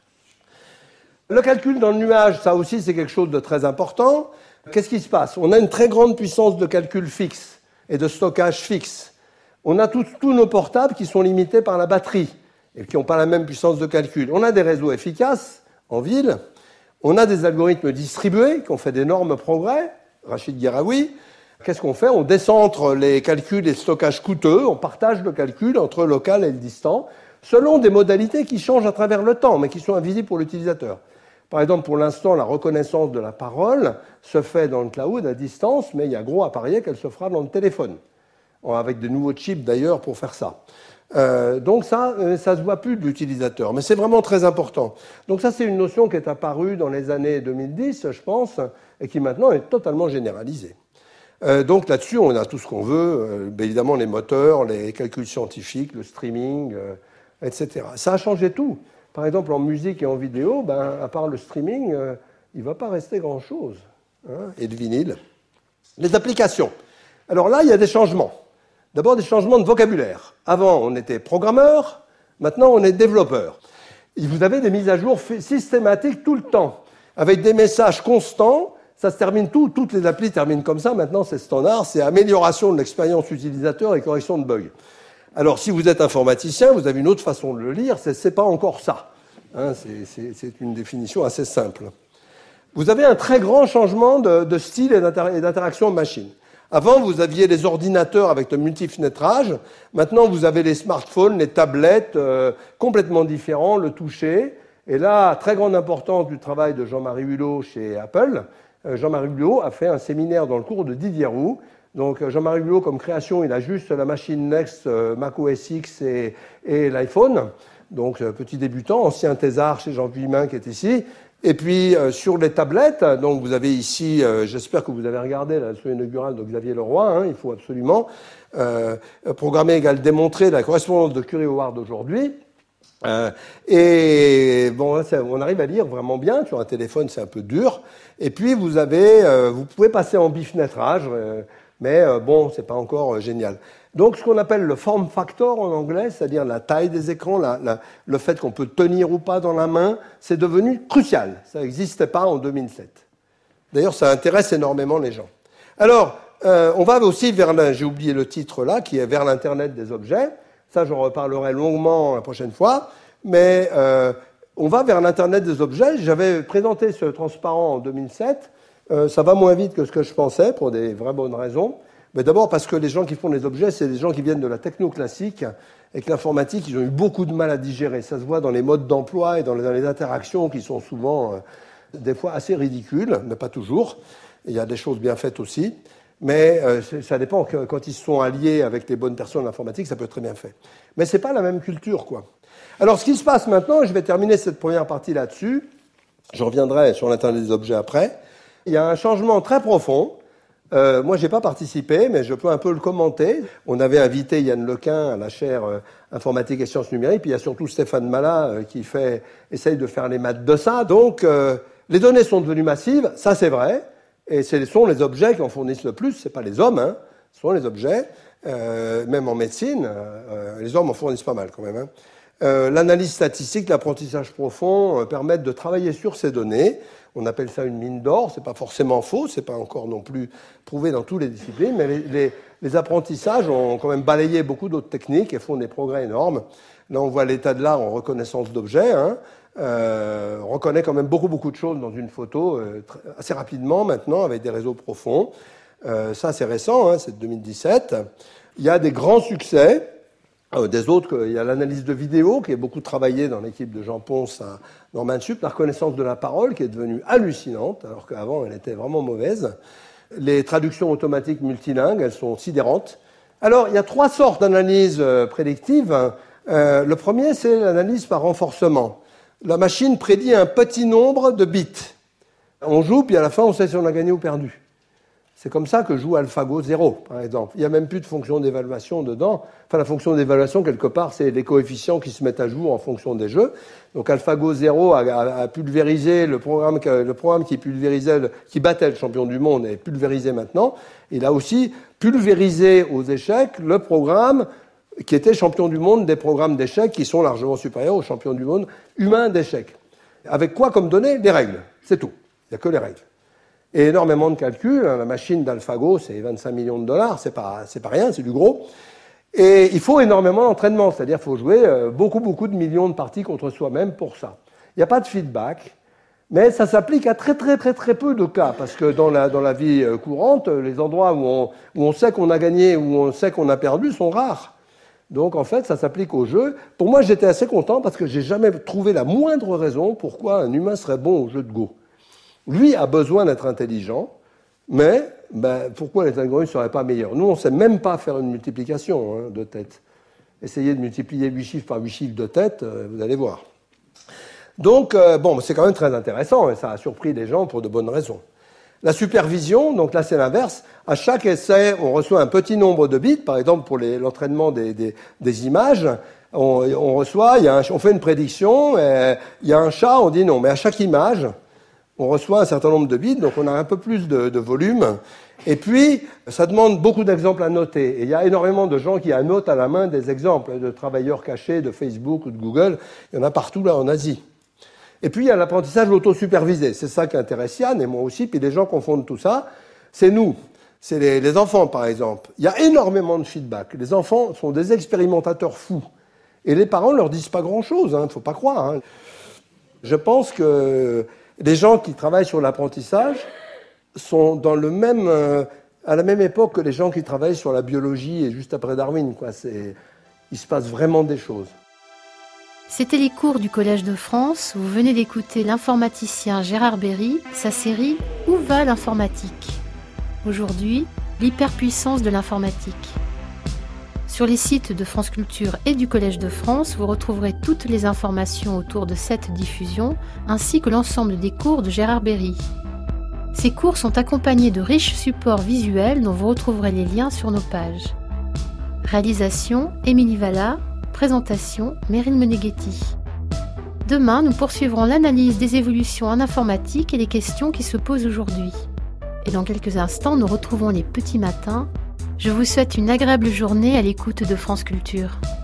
Le calcul dans le nuage, ça aussi, c'est quelque chose de très important. Qu'est-ce qui se passe? On a une très grande puissance de calcul fixe et de stockage fixe. On a tous nos portables qui sont limités par la batterie et qui n'ont pas la même puissance de calcul. On a des réseaux efficaces en ville. On a des algorithmes distribués qui ont fait d'énormes progrès. Rachid Gueraoui. Qu'est-ce qu'on fait? On décentre les calculs et le stockage coûteux. On partage le calcul entre le local et le distant selon des modalités qui changent à travers le temps, mais qui sont invisibles pour l'utilisateur. Par exemple, pour l'instant, la reconnaissance de la parole se fait dans le cloud à distance, mais il y a gros à parier qu'elle se fera dans le téléphone, avec de nouveaux chips d'ailleurs pour faire ça. Donc ça se voit plus de l'utilisateur, mais c'est vraiment très important. Donc ça, c'est une notion qui est apparue dans les années 2010, je pense, et qui maintenant est totalement généralisée. Donc là-dessus, on a tout ce qu'on veut, évidemment les moteurs, les calculs scientifiques, le streaming, etc. Ça a changé tout. Par exemple, en musique et en vidéo, à part le streaming, il ne va pas rester grand-chose, hein, et le vinyle. Les applications. Alors là, il y a des changements. D'abord, des changements de vocabulaire. Avant, on était programmeur, maintenant, on est développeur. Et vous avez des mises à jour systématiques tout le temps, avec des messages constants. Ça se termine toutes les applis terminent comme ça. Maintenant, c'est standard, c'est amélioration de l'expérience utilisateur et correction de bugs. Alors, si vous êtes informaticien, vous avez une autre façon de le lire, c'est pas encore ça. Hein, c'est une définition assez simple. Vous avez un très grand changement de style et d'interaction machine. Avant, vous aviez les ordinateurs avec le multifenêtrage. Maintenant, vous avez les smartphones, les tablettes, complètement différents, le toucher. Et là, très grande importance du travail de Jean-Marie Hulot chez Apple. Jean-Marie Hulot a fait un séminaire dans le cours de Didier Roux. Donc, Jean-Marie Hulot, comme création, il a juste la machine Next, Mac OS X et l'iPhone. Donc, petit débutant, ancien thésard chez Jean Vuillemin qui est ici. Et puis, sur les tablettes, donc vous avez ici, j'espère que vous avez regardé la leçon inaugurale de Xavier Leroy, hein, il faut absolument programmer égale démontrer la correspondance de Curie-Howard aujourd'hui. Et bon, on arrive à lire vraiment bien. Sur un téléphone, c'est un peu dur. Et puis, vous pouvez passer en bifenêtrage, mais bon, c'est pas encore génial. Donc, ce qu'on appelle le form factor en anglais, c'est-à-dire la taille des écrans, le fait qu'on peut tenir ou pas dans la main, c'est devenu crucial. Ça n'existait pas en 2007. D'ailleurs, ça intéresse énormément les gens. Alors, on va aussi vers, j'ai oublié le titre là, qui est vers l'Internet des objets. Ça, j'en reparlerai longuement la prochaine fois. Mais On va vers l'Internet des objets. J'avais présenté ce transparent en 2007. Ça va moins vite que ce que je pensais, pour des vraies bonnes raisons. Mais d'abord parce que les gens qui font des objets, c'est des gens qui viennent de la techno classique, et que l'informatique, ils ont eu beaucoup de mal à digérer. Ça se voit dans les modes d'emploi et dans les interactions qui sont souvent, des fois, assez ridicules, mais pas toujours. Il y a des choses bien faites aussi. Mais ça dépend. Quand ils se sont alliés avec les bonnes personnes en informatique, ça peut être très bien fait. Mais c'est pas la même culture, quoi. Alors, ce qui se passe maintenant, je vais terminer cette première partie là-dessus. Je reviendrai sur l'Internet des objets après. Il y a un changement très profond. Moi, j'ai pas participé, mais je peux un peu le commenter. On avait invité Yann Lequin à la chaire informatique et sciences numériques, puis il y a surtout Stéphane Mallat qui essaye de faire les maths de ça. Donc, les données sont devenues massives, ça c'est vrai, et ce sont les objets qui en fournissent le plus. C'est pas les hommes, hein, ce sont les objets. Même en médecine, les hommes en fournissent pas mal quand même. Hein. L'analyse statistique, l'apprentissage profond permettent de travailler sur ces données. On appelle ça une mine d'or, c'est pas forcément faux, c'est pas encore non plus prouvé dans toutes les disciplines, mais les apprentissages ont quand même balayé beaucoup d'autres techniques et font des progrès énormes. Là, on voit l'état de l'art en reconnaissance d'objets. Hein. On reconnaît quand même beaucoup de choses dans une photo assez rapidement maintenant avec des réseaux profonds. Ça, c'est récent, hein, c'est de 2017. Il y a des grands succès. Des autres, il y a l'analyse de vidéo qui est beaucoup travaillée dans l'équipe de Jean Ponce à Norman Sup, la reconnaissance de la parole qui est devenue hallucinante, alors qu'avant elle était vraiment mauvaise. Les traductions automatiques multilingues, elles sont sidérantes. Alors, il y a 3 sortes d'analyses prédictives. Le premier, c'est l'analyse par renforcement. La machine prédit un petit nombre de bits. On joue, puis à la fin, on sait si on a gagné ou perdu. C'est comme ça que joue AlphaGo 0, par exemple. Il n'y a même plus de fonction d'évaluation dedans. Enfin, la fonction d'évaluation, quelque part, c'est les coefficients qui se mettent à jour en fonction des jeux. Donc, AlphaGo 0 a pulvérisé le programme qui battait le champion du monde est pulvérisé maintenant. Il a aussi pulvérisé aux échecs le programme qui était champion du monde des programmes d'échecs qui sont largement supérieurs aux champions du monde humains d'échecs. Avec quoi comme données? Des règles. C'est tout. Il n'y a que les règles. Et énormément de calculs. La machine d'AlphaGo, c'est 25 millions de dollars, c'est pas rien, c'est du gros. Et il faut énormément d'entraînement, c'est-à-dire qu'il faut jouer beaucoup de millions de parties contre soi-même pour ça. Il n'y a pas de feedback, mais ça s'applique à très peu de cas, parce que dans la vie courante, les endroits où on sait qu'on a gagné, où on sait qu'on a perdu sont rares. Donc en fait, ça s'applique au jeu. Pour moi, j'étais assez content parce que j'ai jamais trouvé la moindre raison pourquoi un humain serait bon au jeu de Go. Lui a besoin d'être intelligent, mais pourquoi les algorithmes ne seraient pas meilleurs? Nous, on ne sait même pas faire une multiplication de tête. Essayez de multiplier 8 chiffres par 8 chiffres de tête, vous allez voir. Donc, c'est quand même très intéressant, et ça a surpris les gens pour de bonnes raisons. La supervision, donc là c'est l'inverse. À chaque essai, on reçoit un petit nombre de bits, par exemple pour l'entraînement des images. On fait une prédiction, il y a un chat, on dit non, mais à chaque image, on reçoit un certain nombre de bits, donc on a un peu plus de volume. Et puis, ça demande beaucoup d'exemples à noter. Et il y a énormément de gens qui annotent à la main des exemples de travailleurs cachés de Facebook ou de Google. Il y en a partout là en Asie. Et puis, il y a l'apprentissage auto-supervisé. C'est ça qui intéresse Yann et moi aussi. Puis les gens confondent tout ça. C'est nous. C'est les enfants, par exemple. Il y a énormément de feedback. Les enfants sont des expérimentateurs fous. Et les parents ne leur disent pas grand-chose. Il ne faut pas croire. Je pense que les gens qui travaillent sur l'apprentissage sont à la même époque que les gens qui travaillent sur la biologie et juste après Darwin. Il se passe vraiment des choses. C'était les cours du Collège de France. Vous venez d'écouter l'informaticien Gérard Berry, sa série « Où va l'informatique ?» Aujourd'hui, l'hyperpuissance de l'informatique. Sur les sites de France Culture et du Collège de France, vous retrouverez toutes les informations autour de cette diffusion, ainsi que l'ensemble des cours de Gérard Berry. Ces cours sont accompagnés de riches supports visuels dont vous retrouverez les liens sur nos pages. Réalisation, Émilie Valla. Présentation, Meryl Meneghetti. Demain, nous poursuivrons l'analyse des évolutions en informatique et les questions qui se posent aujourd'hui. Et dans quelques instants, nous retrouvons les petits matins. Je vous souhaite une agréable journée à l'écoute de France Culture.